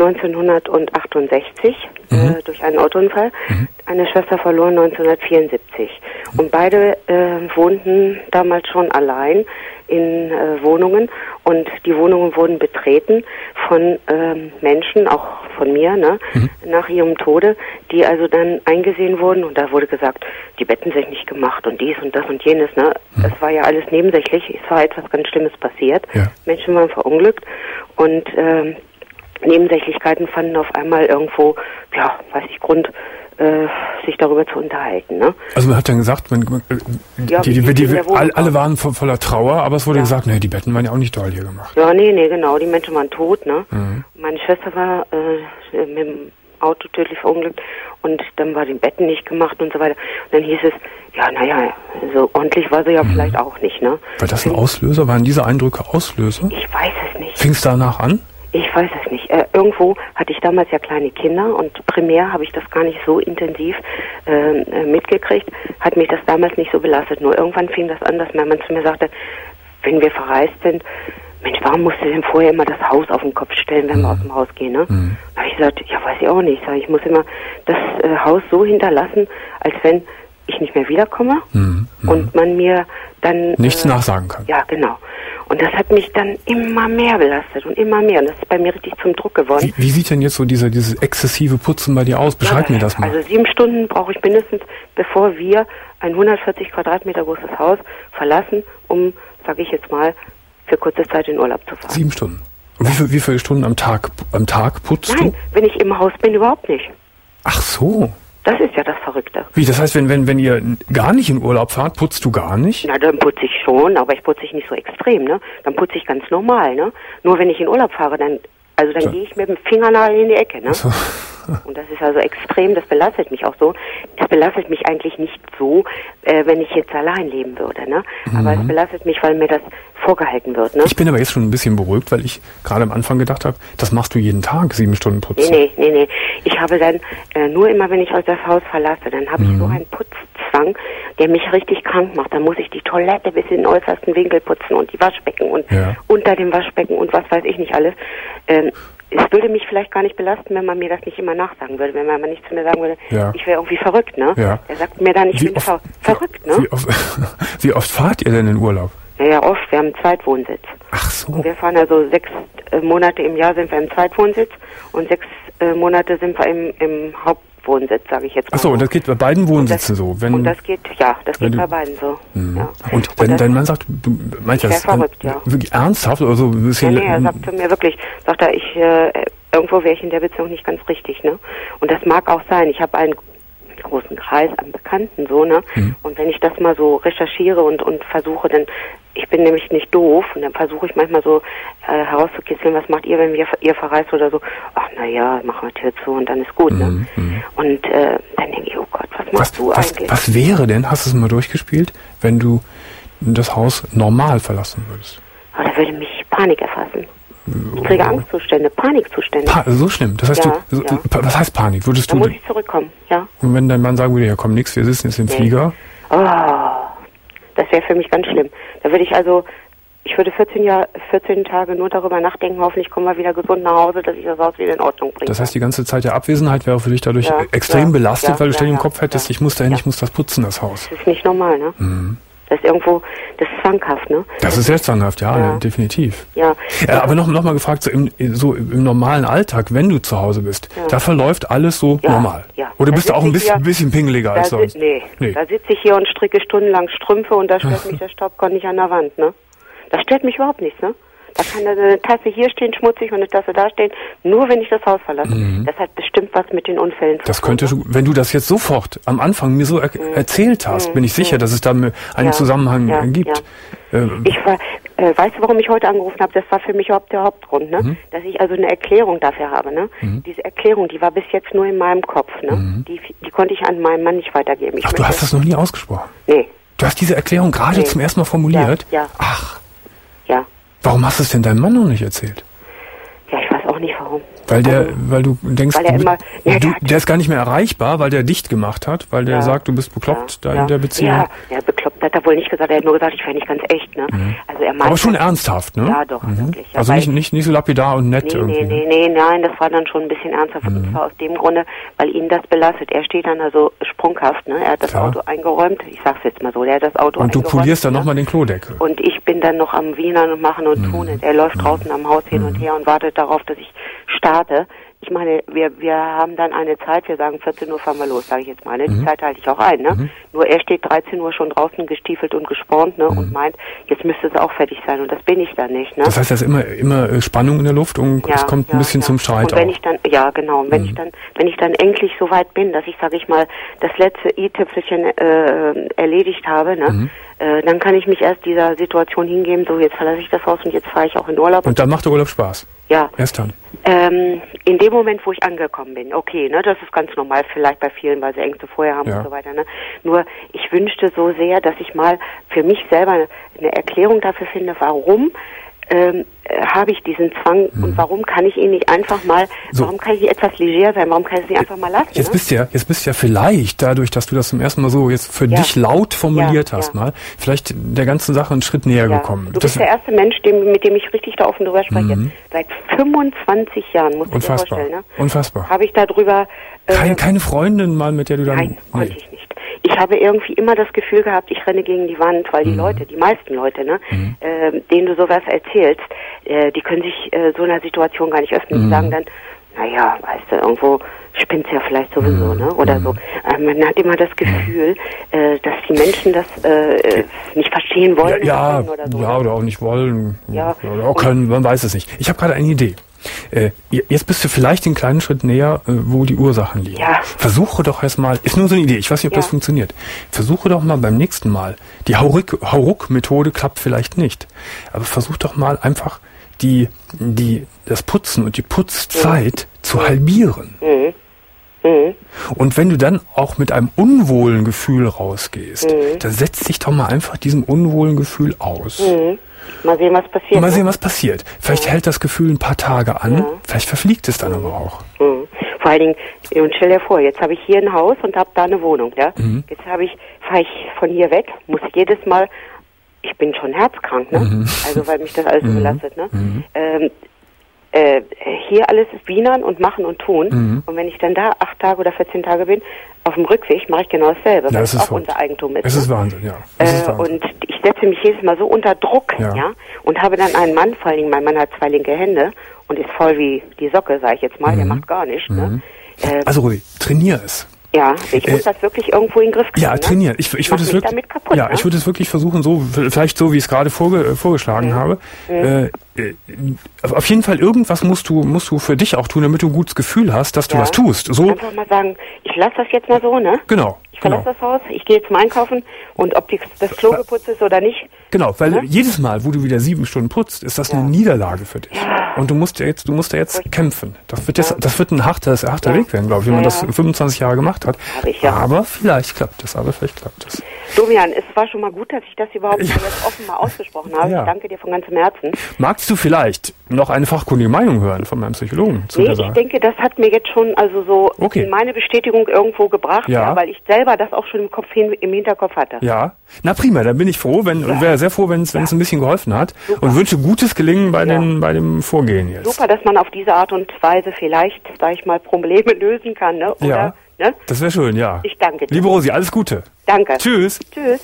neunzehnhundertachtundsechzig mhm. äh, durch einen Autounfall, mhm. eine Schwester verloren neunzehnhundertvierundsiebzig. Mhm. Und beide äh, wohnten damals schon allein in äh, Wohnungen und die Wohnungen wurden betreten von ähm, Menschen, auch von mir, ne, mhm. nach ihrem Tode, die also dann eingesehen wurden und da wurde gesagt, die Betten sind nicht gemacht und dies und das und jenes, ne. Mhm. Das war ja alles nebensächlich, es war etwas ganz Schlimmes passiert. Ja. Menschen waren verunglückt und ähm, Nebensächlichkeiten fanden auf einmal irgendwo, ja, weiß ich, Grund, äh, sich darüber zu unterhalten. Ne? Also man hat dann gesagt, man, äh, ja, die, die, die, die, alle, alle waren vo, voller Trauer, aber es wurde ja. gesagt, nee, die Betten waren ja auch nicht toll hier gemacht. Ja, nee, nee, genau, die Menschen waren tot. Ne? Mhm. Meine Schwester war äh, mit dem Auto tödlich verunglückt und dann war die Betten nicht gemacht und so weiter. Und dann hieß es, ja, naja, so ordentlich war sie ja mhm. vielleicht auch nicht. Ne? War das ein Auslöser? Waren diese Eindrücke Auslöser? Ich weiß es nicht. Fing es danach an? Ich weiß es nicht. Äh, irgendwo hatte ich damals ja kleine Kinder und primär habe ich das gar nicht so intensiv äh, mitgekriegt, hat mich das damals nicht so belastet. Nur irgendwann fing das an, dass mein Mann zu mir sagte, wenn wir verreist sind, Mensch, warum musst du denn vorher immer das Haus auf den Kopf stellen, wenn mhm. wir aus dem Haus gehen, ne? Mhm. Da habe ich gesagt, ja, weiß ich auch nicht. Sag, ich muss immer das äh, Haus so hinterlassen, als wenn ich nicht mehr wiederkomme mhm. und man mir dann... Nichts äh, nachsagen kann. Ja, genau. Und das hat mich dann immer mehr belastet und immer mehr. Und das ist bei mir richtig zum Druck geworden. Wie, wie sieht denn jetzt so diese, dieses exzessive Putzen bei dir aus? Beschreib ja, mir das mal. Also sieben Stunden brauche ich mindestens, bevor wir ein hundertvierzig Quadratmeter großes Haus verlassen, um, sage ich jetzt mal, für kurze Zeit in Urlaub zu fahren. Sieben Stunden? Und wie, viel, wie viele Stunden am Tag, am Tag putzt Nein, du? wenn ich im Haus bin, überhaupt nicht. Ach so. Das ist ja das Verrückte. Wie, das heißt, wenn, wenn, wenn ihr gar nicht in Urlaub fahrt, putzt du gar nicht? Na, dann putze ich schon, aber ich putze ich nicht so extrem, ne? Dann putze ich ganz normal, ne? Nur wenn ich in Urlaub fahre, dann, also dann so. gehe ich mit dem Fingernagel in die Ecke, ne? So. Und das ist also extrem, das belastet mich auch so. Es belastet mich eigentlich nicht so, äh, wenn ich jetzt allein leben würde, ne? Aber mhm. es belastet mich, weil mir das vorgehalten wird, ne? Ich bin aber jetzt schon ein bisschen beruhigt, weil ich gerade am Anfang gedacht habe, das machst du jeden Tag, sieben Stunden putzen. Nee, nee, nee, nee. Ich habe dann, äh, nur immer, wenn ich aus das Haus verlasse, dann habe mhm. ich so einen Putzzwang, der mich richtig krank macht. Dann muss ich die Toilette bis in den äußersten Winkel putzen und die Waschbecken und ja. unter dem Waschbecken und was weiß ich nicht alles. Ähm, Es würde mich vielleicht gar nicht belasten, wenn man mir das nicht immer nachsagen würde, wenn man nicht zu mir sagen würde, ja. ich wäre irgendwie verrückt, ne? Ja. Er sagt mir dann, ich wie bin oft, ver verrückt, ne? Wie oft, wie oft fahrt ihr denn in Urlaub? Ja, ja, oft. Wir haben einen Zweitwohnsitz. Ach so. Und wir fahren also sechs äh, Monate im Jahr sind wir im Zweitwohnsitz und sechs äh, Monate sind wir im, im Hauptwohnsitz, sage ich jetzt mal. Ach so, und das geht bei beiden Wohnsitzen das, so? Wenn, und das geht, ja, das geht du, bei beiden so. Mhm. Ja. Und wenn dein Mann sagt, du meinst das verrückt, ja. wirklich ernsthaft oder so ein bisschen? Ja, nee, er sagt zu mir wirklich, sagt er, ich, äh, irgendwo wäre ich in der Beziehung nicht ganz richtig, ne? Und das mag auch sein. Ich habe einen großen Kreis an Bekannten, so, ne? Mhm. Und wenn ich das mal so recherchiere und, und versuche, dann, ich bin nämlich nicht doof, und dann versuche ich manchmal so äh, herauszukitzeln, was macht ihr, wenn wir, ihr verreist oder so? Ach, naja, machen wir Tür zu und dann ist gut, ne? Mhm. Und äh, dann denke ich, oh Gott, was machst was, du was, eigentlich? Was wäre denn, hast du es mal durchgespielt, wenn du das Haus normal verlassen würdest? Oh, da würde mich Panik erfassen. Ich kriege Angstzustände, Panikzustände. Pa so schlimm. Das heißt, ja, du, so, ja. was heißt Panik? Würdest da du? muss ich zurückkommen, ja. Und wenn dein Mann sagen würde, ja komm, nix, wir sitzen jetzt im nee. Flieger. Oh, das wäre für mich ganz schlimm. Da würde ich also, ich würde vierzehn, Jahr, vierzehn Tage nur darüber nachdenken, hoffentlich kommen wir wieder gesund nach Hause, dass ich das Haus wieder in Ordnung bringe. Das heißt, die ganze Zeit der Abwesenheit wäre für dich dadurch ja, extrem ja, belastet, ja, weil du ständig ja, im Kopf hättest, ja, ich muss dahin, ja. ich muss das putzen, das Haus. Das ist nicht normal, ne? Mhm. Das ist irgendwo, das ist zwanghaft, ne? Das ist sehr zwanghaft, ja, ja. definitiv. Ja. ja aber noch, noch mal gefragt, so im, so im normalen Alltag, wenn du zu Hause bist, ja. da verläuft alles so ja. normal. Ja. Oder da bist du auch ein bisschen, hier, bisschen pingeliger als sonst? Nee. nee, da sitze ich hier und stricke stundenlang Strümpfe und da stört mich der Staubkorn nicht an der Wand, ne? Das stört mich überhaupt nicht, ne? Da kann eine Tasse hier stehen, schmutzig, und eine Tasse da stehen, nur wenn ich das Haus verlasse. Mhm. Das hat bestimmt was mit den Unfällen zu tun. Das könnte, wenn du das jetzt sofort am Anfang mir so er mhm. erzählt hast, mhm. bin ich sicher, dass es da einen ja. Zusammenhang ja. gibt. Ja. Ähm. Ich war, äh, weißt du, warum ich heute angerufen habe? Das war für mich überhaupt der Hauptgrund, ne? Mhm. Dass ich also eine Erklärung dafür habe, ne? Mhm. Diese Erklärung, die war bis jetzt nur in meinem Kopf, ne? Mhm. Die, die konnte ich an meinen Mann nicht weitergeben. Ich Ach, du hast das noch nie ausgesprochen? Nee. Du hast diese Erklärung gerade nee. zum ersten Mal formuliert? Ja. ja. Ach. Ja. Warum hast du es denn deinem Mann noch nicht erzählt? Ja, ich weiß auch auch nicht warum. Weil der, also, weil du denkst, weil er immer, du, ja, der, der ist gar nicht mehr erreichbar, weil der dicht gemacht hat, weil der ja, sagt, du bist bekloppt ja, da ja, in der Beziehung. Ja, ja, bekloppt hat er wohl nicht gesagt, er hat nur gesagt, ich wäre nicht ganz echt, ne? Mhm. Also er meinte, aber schon ernsthaft, ne? Ja, doch, mhm. wirklich. Ja, also nicht, nicht, nicht so lapidar und nett nee, irgendwie. Nee, nee, nee, nein, das war dann schon ein bisschen ernsthaft. Mhm. Und zwar aus dem Grunde, weil ihn das belastet. Er steht dann also sprunghaft, ne? Er hat das Klar. Auto eingeräumt, ich sag's jetzt mal so, der hat das Auto und eingeräumt. Und du polierst dann ne? nochmal den Klodeckel. Und ich bin dann noch am Wienern und machen und mhm. tun. Er läuft mhm. draußen am Haus hin mhm. und her und wartet darauf, dass ich starte. Ich meine, wir wir haben dann eine Zeit, wir sagen vierzehn Uhr fahren wir los, sage ich jetzt mal. Ne? Die mhm. Zeit halte ich auch ein. Ne? Mhm. Nur er steht dreizehn Uhr schon draußen gestiefelt und gespornt ne? mhm. und meint, jetzt müsste es auch fertig sein. Und das bin ich dann nicht. Ne? Das heißt, da ist immer, immer Spannung in der Luft und ja, es kommt ja, ein bisschen ja. zum Streit und wenn auch. Ich dann, ja, genau. Und wenn mhm. ich dann wenn ich dann endlich so weit bin, dass ich, sage ich mal, das letzte i-Tüpfelchen äh, erledigt habe, ne? Mhm. äh, dann kann ich mich erst dieser Situation hingeben, so jetzt verlasse ich das Haus und jetzt fahre ich auch in Urlaub. Und dann macht der Urlaub Spaß? Ja. Erst dann? Ähm, in dem Moment, wo ich angekommen bin, okay, ne, das ist ganz normal, vielleicht bei vielen, weil sie Ängste vorher haben ja. und so weiter, ne. Nur, ich wünschte so sehr, dass ich mal für mich selber eine Erklärung dafür finde, warum ähm, habe ich diesen Zwang mhm. und warum kann ich ihn nicht einfach mal, so. warum kann ich nicht etwas leger sein, warum kann ich es nicht einfach mal lassen? Jetzt ne? bist du ja, jetzt bist du ja vielleicht dadurch, dass du das zum ersten Mal so jetzt für ja. dich laut formuliert ja, hast ja. mal, vielleicht der ganzen Sache einen Schritt näher ja. gekommen. Du das bist der erste Mensch, dem, mit dem ich richtig da offen drüber spreche. Mhm. Seit fünfundzwanzig Jahren, musst du dir vorstellen. Ne? Unfassbar. Habe ich darüber... Äh, keine, keine Freundin mal, mit der du dann... Nein, nee. konnte ich nicht. Ich habe irgendwie immer das Gefühl gehabt, ich renne gegen die Wand, weil die mhm. Leute, die meisten Leute, ne, mhm. äh, denen du sowas erzählst, äh, die können sich äh, so einer Situation gar nicht öffnen. Mhm. Die sagen dann, naja, weißt du, irgendwo spinnt's ja vielleicht sowieso, mhm. ne, oder mhm. so. Äh, man hat immer das Gefühl, äh, dass die Menschen das äh, nicht verstehen wollen. Ja, oder, so, ja, oder auch nicht wollen. Ja. Oder auch können, man weiß es nicht. Ich habe gerade eine Idee. Äh, jetzt bist du vielleicht den kleinen Schritt näher, äh, wo die Ursachen liegen. Ja. Versuche doch erstmal, ist nur so eine Idee, ich weiß nicht, ob ja. das funktioniert. Versuche doch mal beim nächsten Mal. Die Hauruck-Methode klappt vielleicht nicht. Aber versuch doch mal einfach die, die, das Putzen und die Putzzeit mhm. zu halbieren. Mhm. Mhm. Und wenn du dann auch mit einem unwohlen Gefühl rausgehst, mhm. dann setz dich doch mal einfach diesem unwohlen Gefühl aus. Mhm. Mal sehen, was passiert. Mal sehen, was passiert. Vielleicht ja. hält das Gefühl ein paar Tage an, ja. vielleicht verfliegt es dann mhm. aber auch. Mhm. Vor allen Dingen, und stell dir vor, jetzt habe ich hier ein Haus und habe da eine Wohnung. Ja? Mhm. Jetzt habe ich, fahre ich von hier weg, muss jedes Mal, ich bin schon herzkrank, ne? Mhm. Also weil mich das alles so belastet. Ne? Mhm. Ähm, äh, hier alles wienern und machen und tun. Mhm. Und wenn ich dann da acht Tage oder vierzehn Tage bin, auf dem Rückweg mache ich genau dasselbe, ja, weil das es ist auch unser Eigentum ist. Es ne? ist Wahnsinn, ja. Äh, ist Wahnsinn. Und ich setze mich jedes Mal so unter Druck, ja. ja, und habe dann einen Mann, vor allen Dingen, mein Mann hat zwei linke Hände und ist voll wie die Socke, sage ich jetzt mal, mhm. der macht gar nichts. Mhm. Ne? Äh, also Rudi, trainier es. Ja, ich muss äh, das wirklich irgendwo in den Griff kriegen. Ja, trainieren. Ich, ich würde es wirklich, damit kaputt, ja, ne? ich würde es wirklich versuchen, so vielleicht so, wie ich es gerade vorge, vorgeschlagen mhm. habe. Mhm. Äh, auf jeden Fall irgendwas musst du musst du für dich auch tun, damit du ein gutes Gefühl hast, dass du ja. was tust. So einfach mal sagen, ich lasse das jetzt mal so, ne? Genau. Ich verlasse genau. das Haus, ich gehe jetzt mal einkaufen und ob die, das Klo geputzt ist oder nicht. Genau, weil ne? jedes Mal, wo du wieder sieben Stunden putzt, ist das ja. eine Niederlage für dich. Ja. Und du musst ja jetzt, du musst ja jetzt Richtig. kämpfen. Das wird jetzt, ja. das wird ein harter, harter ja. Weg werden, glaube ich, wenn man das fünfundzwanzig Jahre gemacht hat. Ich, ja. Aber vielleicht klappt es, aber vielleicht klappt es. Domian, es war schon mal gut, dass ich das überhaupt ja. mal jetzt offen mal ausgesprochen habe. Ja. Ich danke dir von ganzem Herzen. Magst du vielleicht noch eine fachkundige Meinung hören von meinem Psychologen zu nee, der Sache? Ich denke, das hat mir jetzt schon also so okay. meine Bestätigung irgendwo gebracht, ja. Ja, weil ich selber das auch schon im Kopf hin, im Hinterkopf hatte. Ja, na prima, dann bin ich froh, wenn ja. wäre sehr froh, wenn es ja. ein bisschen geholfen hat. Super. Und wünsche gutes Gelingen bei, ja. den, bei dem Vorgehen jetzt. Super, dass man auf diese Art und Weise vielleicht, sag ich mal, Probleme lösen kann, ne? Oder, ja, ne? Das wäre schön, ja. Ich danke dir. Liebe Rosi, alles Gute. Danke. Tschüss. Tschüss.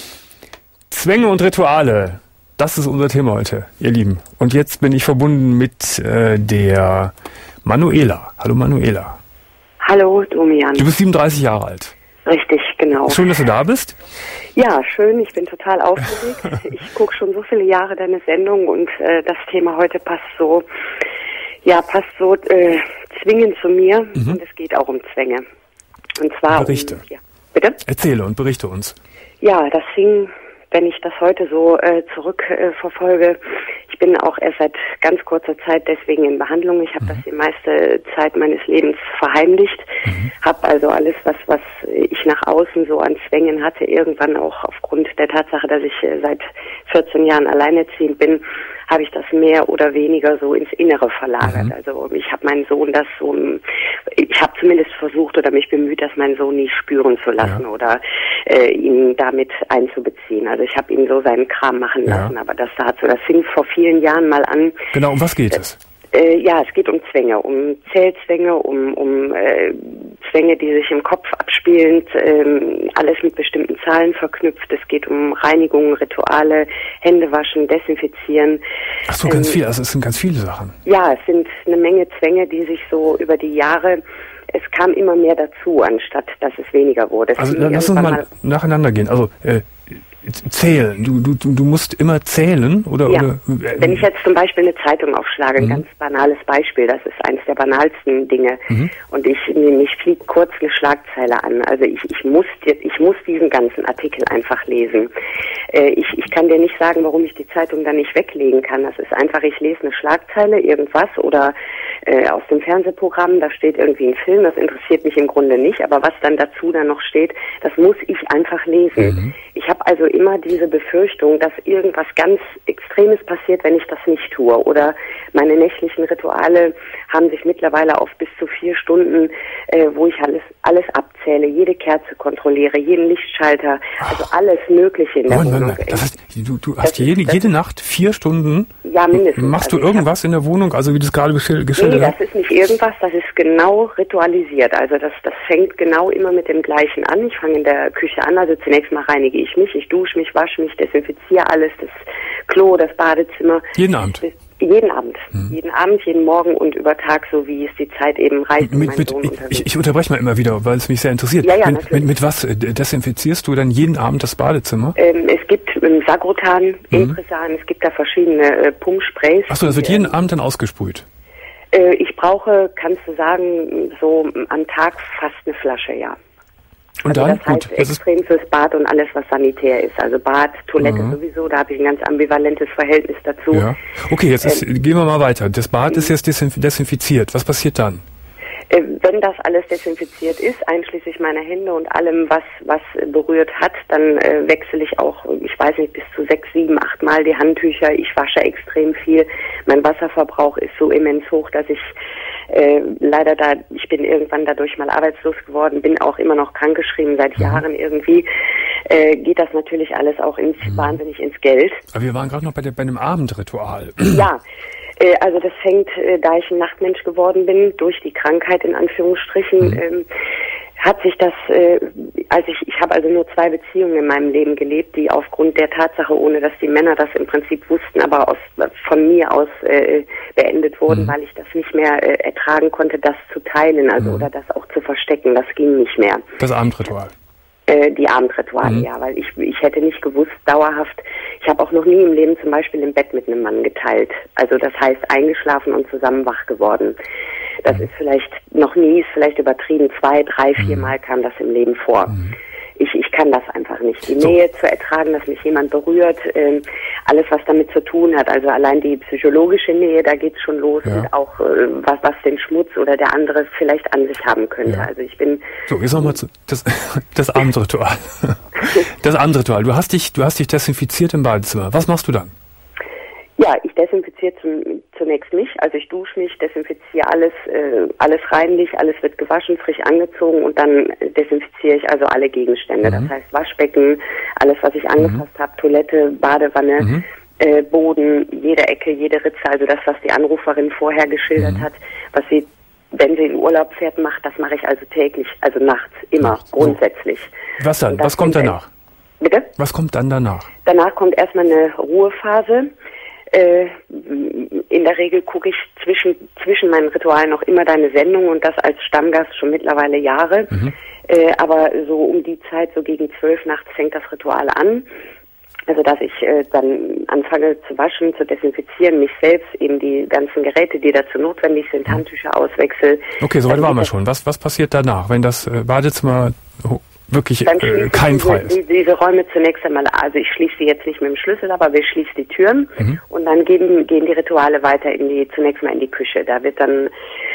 Zwänge und Rituale, das ist unser Thema heute, ihr Lieben. Und jetzt bin ich verbunden mit äh, der Manuela. Hallo Manuela. Hallo Domian. Du bist siebenunddreißig Jahre alt. Richtig, genau. Schön, dass du da bist. Ja, schön. Ich bin total aufgeregt. Ich gucke schon so viele Jahre deine Sendung und äh, das Thema heute passt so, ja, passt so äh, zwingend zu mir. Mhm. Und es geht auch um Zwänge. Und zwar Berichte. Um, ja. Bitte? Erzähle und berichte uns. Ja, das fing, wenn ich das heute so äh, zurück äh, verfolge, ich bin auch erst seit ganz kurzer Zeit deswegen in Behandlung. Ich habe mhm. das die meiste Zeit meines Lebens verheimlicht, mhm. habe also alles, was was ich nach außen so an Zwängen hatte, irgendwann auch aufgrund der Tatsache, dass ich äh, seit vierzehn Jahren alleinerziehend bin, habe ich das mehr oder weniger so ins Innere verlagert. Mhm. Also ich habe meinen Sohn das so, ich habe zumindest versucht oder mich bemüht, das meinen Sohn nie spüren zu lassen, ja, oder äh, ihn damit einzubeziehen. Also ich habe ihn so seinen Kram machen lassen, ja, aber das dazu, das fing vor vielen Jahren mal an. Genau, um was geht es? Äh, ja, es geht um Zwänge, um Zählzwänge, um, um äh, Zwänge, die sich im Kopf abspielen, ähm, alles mit bestimmten Zahlen verknüpft. Es geht um Reinigung, Rituale, Händewaschen, Desinfizieren. Ach so, ganz ähm, viel, also es sind ganz viele Sachen. Ja, es sind eine Menge Zwänge, die sich so über die Jahre, es kam immer mehr dazu, anstatt dass es weniger wurde. Es also lass uns mal, mal nacheinander gehen. Also äh, Zählen. Du, du, du musst immer zählen, oder? Ja. oder äh, Wenn ich jetzt zum Beispiel eine Zeitung aufschlage, ein mhm. ganz banales Beispiel, das ist eines der banalsten Dinge, mhm. und ich, mich fliegt kurz eine Schlagzeile an. Also ich, ich muss, ich muss diesen ganzen Artikel einfach lesen. Äh, ich, ich kann dir nicht sagen, warum ich die Zeitung dann nicht weglegen kann. Das ist einfach, ich lese eine Schlagzeile, irgendwas, oder äh, aus dem Fernsehprogramm, da steht irgendwie ein Film, das interessiert mich im Grunde nicht, aber was dann dazu dann noch steht, das muss ich einfach lesen. Mhm. Ich habe also immer diese Befürchtung, dass irgendwas ganz Extremes passiert, wenn ich das nicht tue. Oder meine nächtlichen Rituale haben sich mittlerweile auf bis zu vier Stunden, äh, wo ich alles alles abzähle, jede Kerze kontrolliere, jeden Lichtschalter, also alles Mögliche in der Moment, Wohnung. Moment. Das heißt, du, du hast jede, jede Nacht vier Stunden, ja, mindestens. Machst also du irgendwas in der Wohnung, also wie du es gerade geschildert hast? Nee, das ist nicht irgendwas, das ist genau ritualisiert. Also das, das fängt genau immer mit dem Gleichen an. Ich fange in der Küche an, also zunächst mal reinige ich mich, ich dusche mich, wasche mich, desinfiziere alles, das Klo, das Badezimmer. Jeden Abend? Jeden Abend. Hm. Jeden Abend, jeden Morgen und über Tag, so wie es die Zeit eben reicht. Mit, mit, ich, ich unterbreche mal immer wieder, weil es mich sehr interessiert. Ja, ja, mit, mit, mit was desinfizierst du dann jeden Abend das Badezimmer? Ähm, es gibt ähm, Sagrotan, mhm. Impresan, es gibt da verschiedene äh, Pumpsprays. Achso, das wird jeden äh, Abend dann ausgesprüht? Äh, ich brauche, kannst du sagen, so am Tag fast eine Flasche, ja. Und also dann? das heißt Gut, das extrem ist fürs Bad und alles, was sanitär ist. Also Bad, Toilette mhm. sowieso, da habe ich ein ganz ambivalentes Verhältnis dazu. Ja. Okay, jetzt ist, ähm, gehen wir mal weiter. Das Bad mhm. ist jetzt desinfiziert. Was passiert dann? Äh, wenn das alles desinfiziert ist, einschließlich meiner Hände und allem, was was berührt hat, dann äh, wechsle ich auch, ich weiß nicht, bis zu sechs, sieben, acht Mal die Handtücher. Ich wasche extrem viel. Mein Wasserverbrauch ist so immens hoch, dass ich äh, leider da, ich bin irgendwann dadurch mal arbeitslos geworden, bin auch immer noch krankgeschrieben seit mhm. Jahren irgendwie. Äh, geht das natürlich alles auch ins, mhm. wahnsinnig ins Geld. Aber wir waren gerade noch bei, der, bei dem Abendritual. Ja. Also das fängt, da ich ein Nachtmensch geworden bin, durch die Krankheit in Anführungsstrichen, mhm. ähm, hat sich das, äh, also ich, ich habe also nur zwei Beziehungen in meinem Leben gelebt, die aufgrund der Tatsache, ohne dass die Männer das im Prinzip wussten, aber aus, von mir aus äh, beendet wurden, mhm. weil ich das nicht mehr äh, ertragen konnte, das zu teilen, also mhm. oder das auch zu verstecken, das ging nicht mehr. Das Abendritual. Die Abendrituale, mhm. ja, weil ich ich hätte nicht gewusst, dauerhaft, ich habe auch noch nie im Leben zum Beispiel im Bett mit einem Mann geteilt. Also das heißt eingeschlafen und zusammen wach geworden. Das mhm. ist vielleicht noch nie, ist vielleicht übertrieben, zwei, drei, vier Mal kam das im Leben vor. Mhm. Ich, ich kann das einfach nicht. Die so. Nähe zu ertragen, dass mich jemand berührt, äh, alles, was damit zu tun hat, also allein die psychologische Nähe, da geht's schon los, ja. und auch äh, was, was den Schmutz oder der andere vielleicht an sich haben könnte. Ja. Also ich bin... So, jetzt nochmal zu, das, das Abendritual. Das Abendritual. Du hast dich, du hast dich desinfiziert im Badezimmer. Was machst du dann? Ja, ich desinfiziere zum, zunächst mich, also ich dusche mich, desinfiziere alles, äh, alles reinlich, alles wird gewaschen, frisch angezogen und dann desinfiziere ich also alle Gegenstände. Mhm. Das heißt Waschbecken, alles, was ich angefasst mhm. habe, Toilette, Badewanne, mhm. äh, Boden, jede Ecke, jede Ritze, also das, was die Anruferin vorher geschildert mhm. hat, was sie, wenn sie in Urlaub fährt, macht, das mache ich also täglich, also nachts, immer, nachts. grundsätzlich. Was dann? Was kommt danach? Bitte? Was kommt dann danach? Danach kommt erstmal eine Ruhephase. Äh, in der Regel gucke ich zwischen zwischen meinen Ritualen noch immer deine Sendung und das als Stammgast schon mittlerweile Jahre. Mhm. Äh, aber so um die Zeit, so gegen zwölf nachts fängt das Ritual an. Also dass ich äh, dann anfange zu waschen, zu desinfizieren, mich selbst, eben die ganzen Geräte, die dazu notwendig sind, mhm. Handtücher auswechsel. Okay, soweit waren wir schon. Was was passiert danach, wenn das äh, Badezimmer wirklich äh, keimfrei ist? Diese, diese Räume zunächst einmal, also ich schließe sie jetzt nicht mit dem Schlüssel, aber wir schließen die Türen mhm. und dann gehen, gehen die Rituale weiter in die, zunächst mal in die Küche. Da wird dann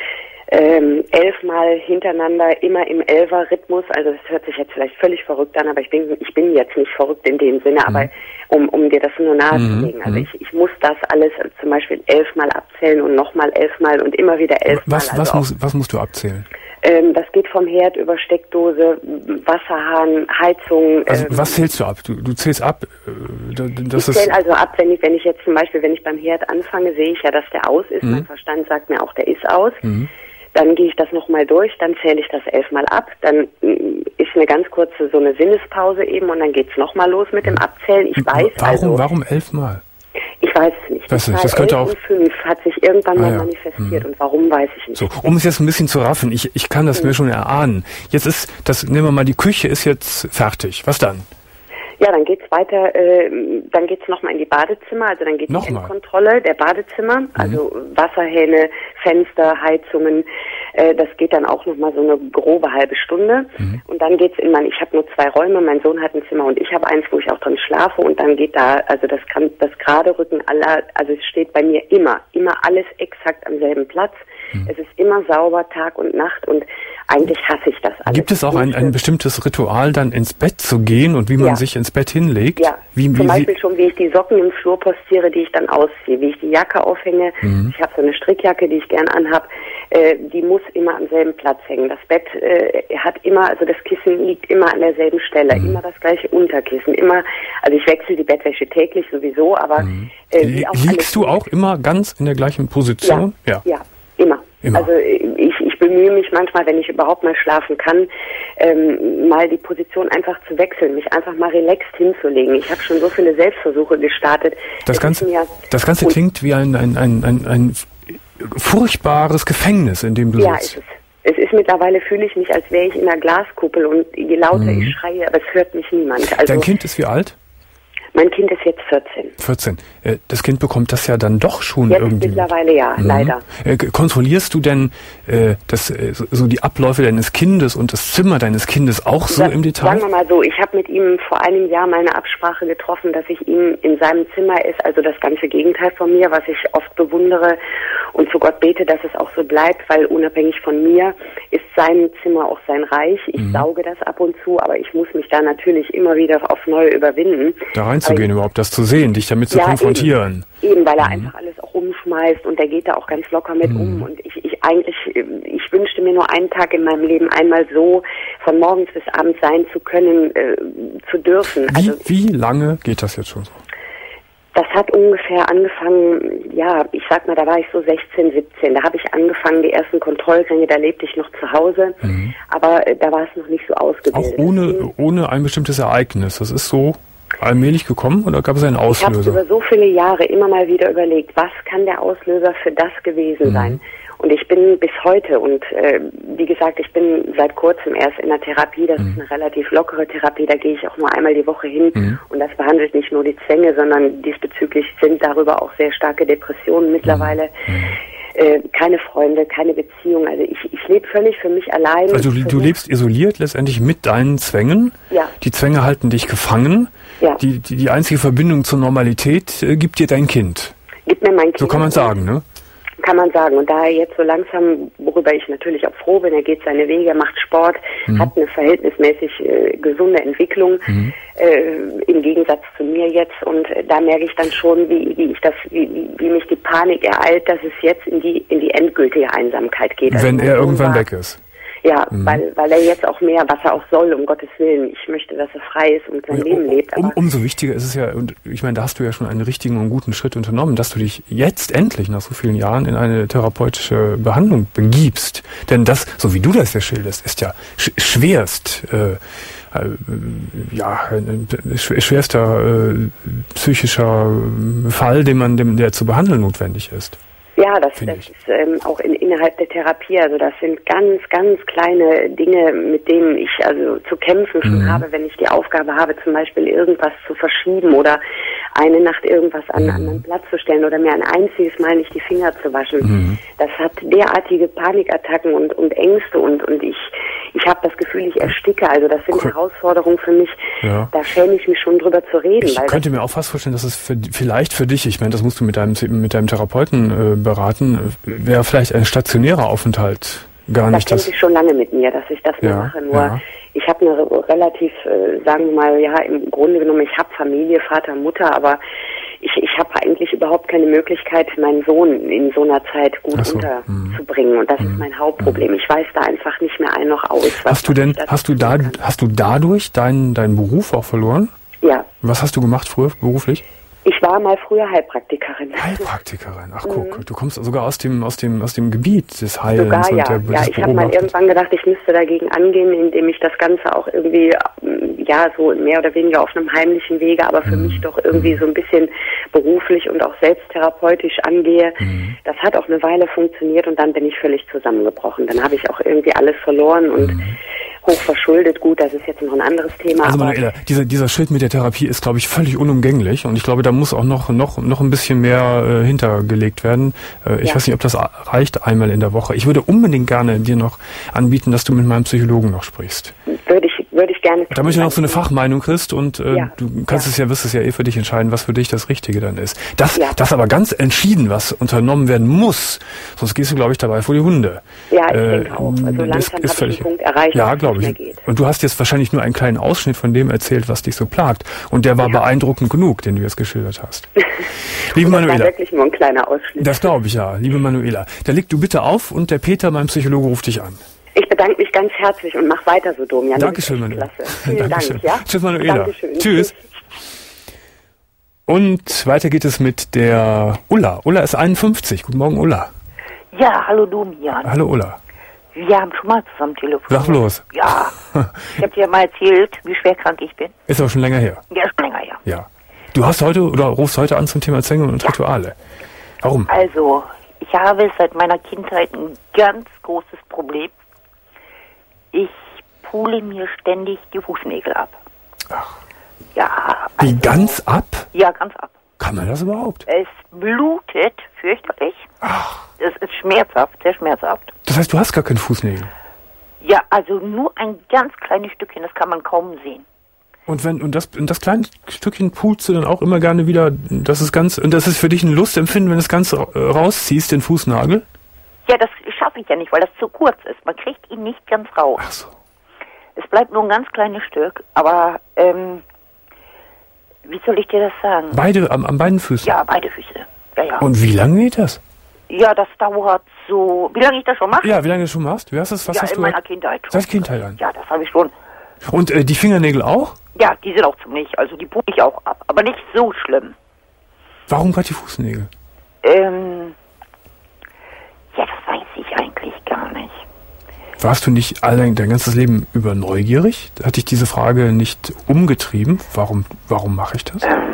ähm, elfmal hintereinander immer im Elfer-Rhythmus, also das hört sich jetzt vielleicht völlig verrückt an, aber ich bin, ich bin jetzt nicht verrückt in dem Sinne, mhm. aber um, um dir das nur nahezulegen. Mhm. Also ich, ich muss das alles zum Beispiel elfmal abzählen und nochmal elfmal und immer wieder elfmal. Was, also was, muss, was musst du abzählen? Ähm, das geht vom Herd über Steckdose, Wasserhahn, Heizung. Also ähm, was zählst du ab? Du, du zählst ab? Äh, das ich zähle also ab, wenn ich, wenn ich jetzt zum Beispiel, wenn ich beim Herd anfange, sehe ich ja, dass der aus ist. Mhm. Mein Verstand sagt mir auch, der ist aus. Mhm. Dann gehe ich das nochmal durch, dann zähle ich das elfmal ab, dann ist eine ganz kurze so eine Sinnespause eben und dann geht's nochmal los mit dem Abzählen. Ich weiß warum, also... Warum elfmal? Ich weiß es nicht. Weiß nicht. Das könnte auch... fünf hat sich irgendwann ah, mal ja. manifestiert hm. und warum, weiß ich nicht. So, um es jetzt ein bisschen zu raffen, ich, ich kann das hm. mir schon erahnen. Jetzt ist, das nehmen wir mal, die Küche ist jetzt fertig. Was dann? Ja, dann geht's weiter, äh, dann geht's nochmal in die Badezimmer, also dann geht die Endkontrolle der Badezimmer, mhm. also Wasserhähne, Fenster, Heizungen, äh, das geht dann auch nochmal so eine grobe halbe Stunde mhm. und dann geht's in mein, ich habe nur zwei Räume, mein Sohn hat ein Zimmer und ich habe eins, wo ich auch drin schlafe und dann geht da, also das kann, das gerade Rücken aller, also es steht bei mir immer, immer alles exakt am selben Platz. Mhm. Es ist immer sauber, Tag und Nacht und eigentlich hasse ich das alles. Gibt es auch ein, ein bestimmtes Ritual, dann ins Bett zu gehen und wie man ja. sich ins Bett hinlegt? Ja, wie, zum wie Beispiel Sie schon, wie ich die Socken im Flur postiere, die ich dann ausziehe, wie ich die Jacke aufhänge. Mhm. Ich habe so eine Strickjacke, die ich gern anhab. Äh, die muss immer am selben Platz hängen. Das Bett äh, hat immer, also das Kissen liegt immer an derselben Stelle, mhm. immer das gleiche Unterkissen, immer, also ich wechsle die Bettwäsche täglich sowieso, aber... Mhm. Äh, auch Liegst du auch immer ganz in der gleichen Position? Ja, ja, ja immer. Immer. Also ich, ich bemühe mich manchmal, wenn ich überhaupt mal schlafen kann, ähm, mal die Position einfach zu wechseln, mich einfach mal relaxed hinzulegen. Ich habe schon so viele Selbstversuche gestartet. Das Ganze, das Ganze klingt wie ein, ein, ein, ein, ein furchtbares Gefängnis, in dem du ja, sitzt. Ja, es ist. Es ist mittlerweile, fühle ich mich, als wäre ich in einer Glaskuppel und je lauter mhm. ich schreie, aber es hört mich niemand. Also, dein Kind ist wie alt? Mein Kind ist jetzt vierzehn. vierzehn. Das Kind bekommt das ja dann doch schon jetzt irgendwie. Mittlerweile ja, mhm. leider. Kontrollierst du denn äh, das, so die Abläufe deines Kindes und das Zimmer deines Kindes auch so das, im Detail? Sagen wir mal so, ich habe mit ihm vor einem Jahr mal eine Absprache getroffen, dass ich ihm in seinem Zimmer ist, also das ganze Gegenteil von mir, was ich oft bewundere und zu Gott bete, dass es auch so bleibt, weil unabhängig von mir ist sein Zimmer auch sein Reich. Ich mhm. sauge das ab und zu, aber ich muss mich da natürlich immer wieder auf Neue überwinden. Da reinzugehen, überhaupt das zu sehen, dich damit zu ja, konfrontieren. Eben, eben weil er mhm. einfach alles auch umschmeißt und der geht da auch ganz locker mit mhm. um und ich, ich eigentlich, ich wünschte mir nur einen Tag in meinem Leben einmal so von morgens bis abends sein zu können, äh, zu dürfen. Wie, also, wie lange geht das jetzt schon so? Das hat ungefähr angefangen, ja, ich sag mal, da war ich so sechzehn, siebzehn. Da habe ich angefangen, die ersten Kontrollgänge, da lebte ich noch zu Hause, mhm. aber äh, da war es noch nicht so ausgebildet. Auch ohne, ohne ein bestimmtes Ereignis, das ist so allmählich gekommen oder gab es einen Auslöser? Ich habe über so viele Jahre immer mal wieder überlegt, was kann der Auslöser für das gewesen mhm. sein? Und ich bin bis heute und äh, wie gesagt, ich bin seit kurzem erst in der Therapie, das mhm. ist eine relativ lockere Therapie, da gehe ich auch nur einmal die Woche hin mhm. und das behandelt nicht nur die Zwänge, sondern diesbezüglich sind darüber auch sehr starke Depressionen mittlerweile. Mhm. Äh, keine Freunde, keine Beziehung, also ich, ich lebe völlig für mich allein. Also du, du lebst isoliert letztendlich mit deinen Zwängen, ja. Die Zwänge halten dich gefangen, ja. die, die, die einzige Verbindung zur Normalität äh, gibt dir dein Kind. Gibt mir mein Kind. So kann man sagen, ne? Kann man sagen. Und da er jetzt so langsam, worüber ich natürlich auch froh bin, er geht seine Wege, macht Sport, mhm. hat eine verhältnismäßig äh, gesunde Entwicklung, mhm. äh, im Gegensatz zu mir jetzt. Und äh, da merke ich dann schon, wie, wie ich das, wie, wie mich die Panik ereilt, dass es jetzt in die, in die endgültige Einsamkeit geht. Wenn also er irgendwann war, weg ist. Ja, mhm. weil, weil er jetzt auch mehr, was er auch soll, um Gottes Willen. Ich möchte, dass er frei ist und sein ja, Leben um, lebt. Aber um, umso wichtiger ist es ja, und ich meine, da hast du ja schon einen richtigen und guten Schritt unternommen, dass du dich jetzt endlich nach so vielen Jahren in eine therapeutische Behandlung begibst. Denn das, so wie du das ja schilderst, ist ja sch- schwerst, äh, äh, ja, ein schwerster äh, psychischer Fall, den man, dem, der zu behandeln notwendig ist. Ja, das, das ist ähm, auch in, innerhalb der Therapie, also das sind ganz, ganz kleine Dinge, mit denen ich also zu kämpfen schon mhm. habe, wenn ich die Aufgabe habe, zum Beispiel irgendwas zu verschieben oder eine Nacht irgendwas an einen mhm. anderen Platz zu stellen oder mir ein einziges Mal nicht die Finger zu waschen. Mhm. Das hat derartige Panikattacken und, und Ängste und, und ich, ich habe das Gefühl, ich ersticke. Also das sind cool. Herausforderungen für mich, ja. Da schäme ich mich schon drüber zu reden. Ich weil könnte mir auch fast vorstellen, dass es für, vielleicht für dich, ich meine, das musst du mit deinem, mit deinem Therapeuten äh, beraten, wäre vielleicht ein stationärer Aufenthalt gar nicht. Das kämpfe ich schon lange mit mir, dass ich das ja, nur mache. Nur ja. ich habe eine relativ, äh, sagen wir mal, ja, im Grunde genommen, ich habe Familie, Vater, Mutter, aber ich, ich habe eigentlich überhaupt keine Möglichkeit, meinen Sohn in so einer Zeit gut so, unterzubringen. mh. Und das mh. ist mein Hauptproblem. Ich weiß da einfach nicht mehr ein noch aus. Was Hast du denn, hast du da, kann. hast du dadurch deinen, deinen Beruf auch verloren? Ja. Was hast du gemacht früher beruflich? Ich war mal früher Heilpraktikerin. Heilpraktikerin, ach guck, mhm. du kommst sogar aus dem aus dem aus dem Gebiet des Heilens sogar, und ja. der Ja, ich habe mal irgendwann gedacht, ich müsste dagegen angehen, indem ich das Ganze auch irgendwie, ja, so mehr oder weniger auf einem heimlichen Wege, aber für mhm. mich doch irgendwie so ein bisschen beruflich und auch selbsttherapeutisch angehe. Mhm. Das hat auch eine Weile funktioniert und dann bin ich völlig zusammengebrochen. Dann habe ich auch irgendwie alles verloren und mhm. hoch verschuldet. Gut, das ist jetzt noch ein anderes Thema. Also aber Manuela, dieser, dieser Schritt mit der Therapie ist, glaube ich, völlig unumgänglich und ich glaube, da muss auch noch noch noch ein bisschen mehr äh, hintergelegt werden. Äh, ich ja. weiß nicht, ob das reicht einmal in der Woche. Ich würde unbedingt gerne dir noch anbieten, dass du mit meinem Psychologen noch sprichst. Würde ich, würde ich gerne. Damit du noch so eine Fachmeinung kriegst und äh, ja. du kannst ja. es ja, wirst es ja eh für dich entscheiden, was für dich das Richtige dann ist. Das, ja. das aber ganz entschieden, was unternommen werden muss, sonst gehst du, glaube ich, dabei vor die Hunde. Ja, ich äh, denke auch. Also langsam habe ich den Punkt erreicht, ja, dass es glaube nicht ich. mehr geht. Und du hast jetzt wahrscheinlich nur einen kleinen Ausschnitt von dem erzählt, was dich so plagt. Und der war ja. beeindruckend genug, den du jetzt geschildert hast. Liebe das Manuela. war wirklich nur ein kleiner Ausschnitt. Das glaube ich, ja. Liebe Manuela. Da leg du bitte auf und der Peter, mein Psychologe, ruft dich an. Ich bedanke mich ganz herzlich und mach weiter so, Domian. Dankeschön, Manuela. Vielen Dankeschön. Dank, ja? Tschüss, Manuela. Dankeschön. Tschüss. Und weiter geht es mit der Ulla. Ulla ist einundfünfzig. Guten Morgen, Ulla. Ja, hallo Domian. Hallo, Ulla. Wir haben schon mal zusammen telefoniert. Sag bloß. Ja. Ich habe dir mal erzählt, wie schwer krank ich bin. Ist auch schon länger her. Ja, ist länger her. Ja. Du hast heute oder rufst heute an zum Thema Zwänge und ja. Rituale. Warum? Also, ich habe seit meiner Kindheit ein ganz großes Problem. Ich pule mir ständig die Fußnägel ab. Ach. Ja. Wie, Also, ganz ab? Ja, ganz ab. Kann man das überhaupt? Es blutet fürchterlich. Ach. Es ist schmerzhaft, sehr schmerzhaft. Das heißt, du hast gar keinen Fußnägel? Ja, also nur ein ganz kleines Stückchen, das kann man kaum sehen. Und wenn und das und das kleine Stückchen pulst du dann auch immer gerne wieder, das ist ganz und das ist für dich ein Lustempfinden, wenn du es ganz rausziehst, den Fußnagel? Ja, das schaffe ich ja nicht, weil das zu kurz ist. Man kriegt ihn nicht ganz raus. Ach so. Es bleibt nur ein ganz kleines Stück, aber ähm, wie soll ich dir das sagen? Beide, am, an beiden Füßen? Ja, beide Füße. Ja, ja. Und wie lange geht das? Ja, das dauert so... Wie lange ich das schon mache? Ja, wie lange du schon machst? Wie hast das, was ja, hast in du meiner Kindheit schon. Seit Kindheit an? Ja, das habe ich schon. Und äh, die Fingernägel auch? Ja, die sind auch ziemlich, also die pule ich auch ab. Aber nicht so schlimm. Warum gerade die Fußnägel? Ähm... Ja, das weiß ich eigentlich gar nicht. Warst du nicht all dein, dein ganzes Leben über neugierig? Hat dich diese Frage nicht umgetrieben? Warum, warum mache ich das? Ähm,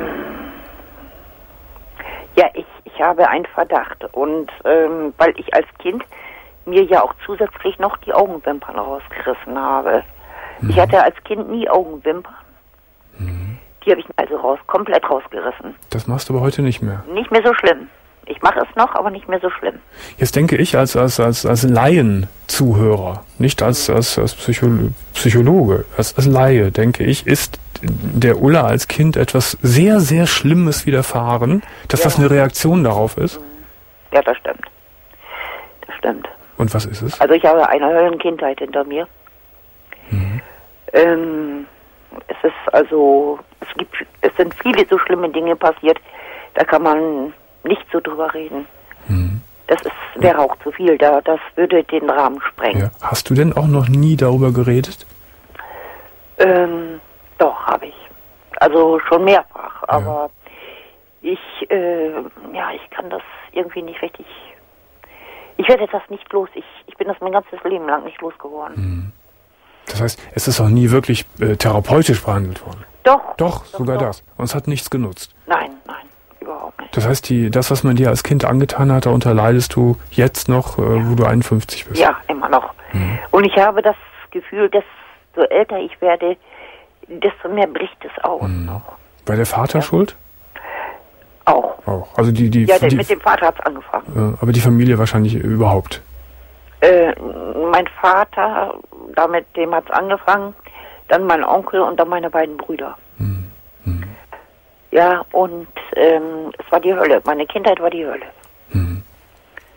ja, ich, ich habe einen Verdacht. Und ähm, weil ich als Kind mir ja auch zusätzlich noch die Augenwimpern rausgerissen habe. Mhm. Ich hatte als Kind nie Augenwimpern. Mhm. Die habe ich mir also raus, komplett rausgerissen. Das machst du aber heute nicht mehr. Nicht mehr so schlimm. Ich mache es noch, aber nicht mehr so schlimm. Jetzt denke ich als als als als Laien-Zuhörer, nicht als als, als Psycholo- Psychologe, als, als Laie, denke ich, ist der Ulla als Kind etwas sehr, sehr Schlimmes widerfahren, dass ja. das eine Reaktion darauf ist? Ja, das stimmt. Das stimmt. Und was ist es? Also ich habe eine Höllenkindheit hinter mir. Mhm. Ähm, es ist also, es gibt, es sind viele so schlimme Dinge passiert, da kann man nicht so drüber reden. Hm. Das ist, wäre auch zu viel, da, das würde den Rahmen sprengen. Ja. Hast du denn auch noch nie darüber geredet? Ähm, doch, habe ich. Also schon mehrfach, ja. aber ich, äh, ja, ich kann das irgendwie nicht richtig, ich werde das nicht los, ich, ich bin das mein ganzes Leben lang nicht losgeworden. Hm. Das heißt, es ist auch nie wirklich äh, therapeutisch behandelt worden? Doch. Doch, doch sogar doch. das. Und es hat nichts genutzt? Nein, nein. Überhaupt nicht. Das heißt, die, das, was man dir als Kind angetan hat, darunter leidest du jetzt noch, äh, ja. wo du einundfünfzig bist? Ja, immer noch. Mhm. Und ich habe das Gefühl, dass so älter ich werde, desto mehr bricht es aus mhm. noch. War der Vater ja. schuld? Auch. Auch. Also die, die, ja, der, die, mit dem Vater hat es angefangen. Äh, aber die Familie wahrscheinlich überhaupt? Äh, mein Vater, damit dem hat es angefangen, dann mein Onkel und dann meine beiden Brüder. Mhm. Mhm. Ja, und ähm, es war die Hölle. Meine Kindheit war die Hölle. Mhm.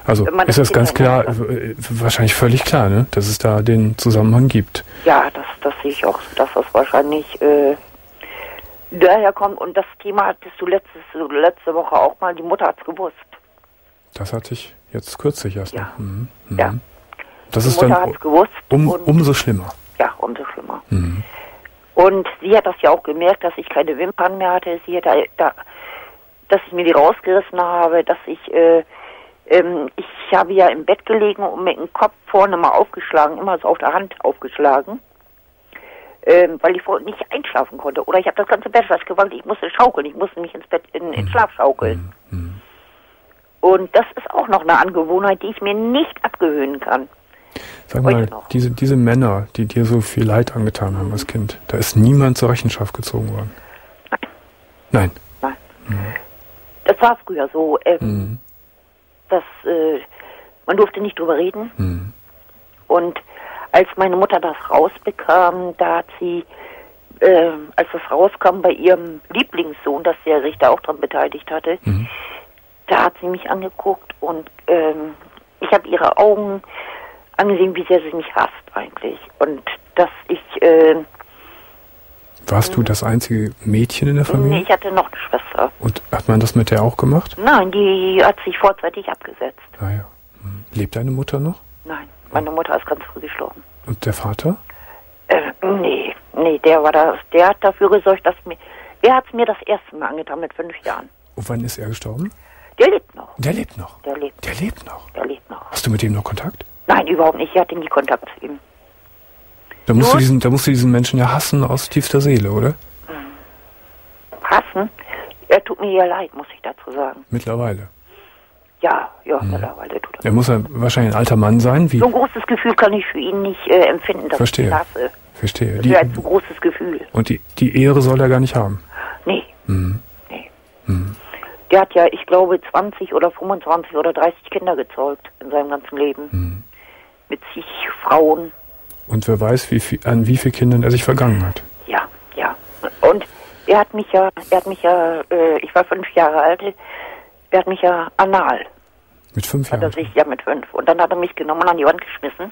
Also Man ist das ganz klar, kann. äh, wahrscheinlich völlig klar, ne, dass es da den Zusammenhang gibt. Ja, das, das sehe ich auch, dass das wahrscheinlich äh, daher kommt. Und das Thema hattest du letztes, letzte Woche auch mal, die Mutter hat's gewusst. Das hatte ich jetzt kürzlich erst Ja. noch. Mhm. Mhm. Ja. Das Die ist Mutter dann hat's gewusst. um, und, umso schlimmer. Ja, umso schlimmer. Mhm. Und sie hat das ja auch gemerkt, dass ich keine Wimpern mehr hatte. Sie hat da, da dass ich mir die rausgerissen habe, dass ich, äh, ähm, ich habe ja im Bett gelegen und mit dem Kopf vorne mal aufgeschlagen, immer so auf der Hand aufgeschlagen, ähm, weil ich vorher nicht einschlafen konnte. Oder ich habe das ganze Bett festgewandelt, ich musste schaukeln, ich musste mich ins Bett, in, in Schlaf schaukeln. Mhm. Und das ist auch noch eine Angewohnheit, die ich mir nicht abgewöhnen kann. Sag Heute mal, noch. diese, diese Männer, die dir so viel Leid angetan haben als Kind, da ist niemand zur Rechenschaft gezogen worden? Nein. Nein. Mhm. Das war früher so, ähm, Mhm. dass äh, man durfte nicht drüber reden. Mhm. Und als meine Mutter das rausbekam, da hat sie, äh, als das rauskam bei ihrem Lieblingssohn, dass der sich da auch dran beteiligt hatte, Mhm. da hat sie mich angeguckt und ähm, ich habe ihre Augen angesehen, wie sehr sie mich hasst eigentlich. Und dass ich, äh, Warst du das einzige Mädchen in der nee, Familie? ich hatte noch eine Schwester. Und hat man das mit der auch gemacht? Nein, die hat sich vorzeitig abgesetzt. Ah ja. Mhm. Lebt deine Mutter noch? Nein, meine Mutter ist ganz früh gestorben. Und der Vater? Äh, nee, nee, der war das, der hat dafür gesorgt, dass mir, er hat es mir das erste Mal angetan mit fünf Jahren. Und wann ist er gestorben? Der lebt noch, Der lebt noch. der lebt, Der lebt noch. der lebt noch. Hast du mit ihm noch Kontakt? Nein, überhaupt nicht, ich hatte nie Kontakt zu ihm. Da musst, du Nur- diesen, da musst du diesen Menschen ja hassen aus tiefster Seele, oder? Hassen? Er tut mir ja leid, muss ich dazu sagen. Mittlerweile. Ja, ja, mittlerweile tut er. Er muss ja wahrscheinlich ein alter Mann sein. Wie? So ein großes Gefühl kann ich für ihn nicht äh, empfinden, dass Verstehe. ich ihn hasse. Verstehe. Das Die, wäre ein zu großes Gefühl. und die, die Ehre soll er gar nicht haben. Nee, Mhm. nee. Mhm. Der hat ja, ich glaube, zwanzig oder fünfundzwanzig oder dreißig Kinder gezeugt in seinem ganzen Leben. Mhm. Mit zig Frauen. Und wer weiß, wie viel, an wie vielen Kindern er sich vergangen hat. Ja, ja. Und er hat mich ja, er hat mich ja, äh, ich war fünf Jahre alt, er hat mich ja anal, Mit fünf hat er Jahren. sich, ja mit fünf. Und dann hat er mich genommen und an die Wand geschmissen.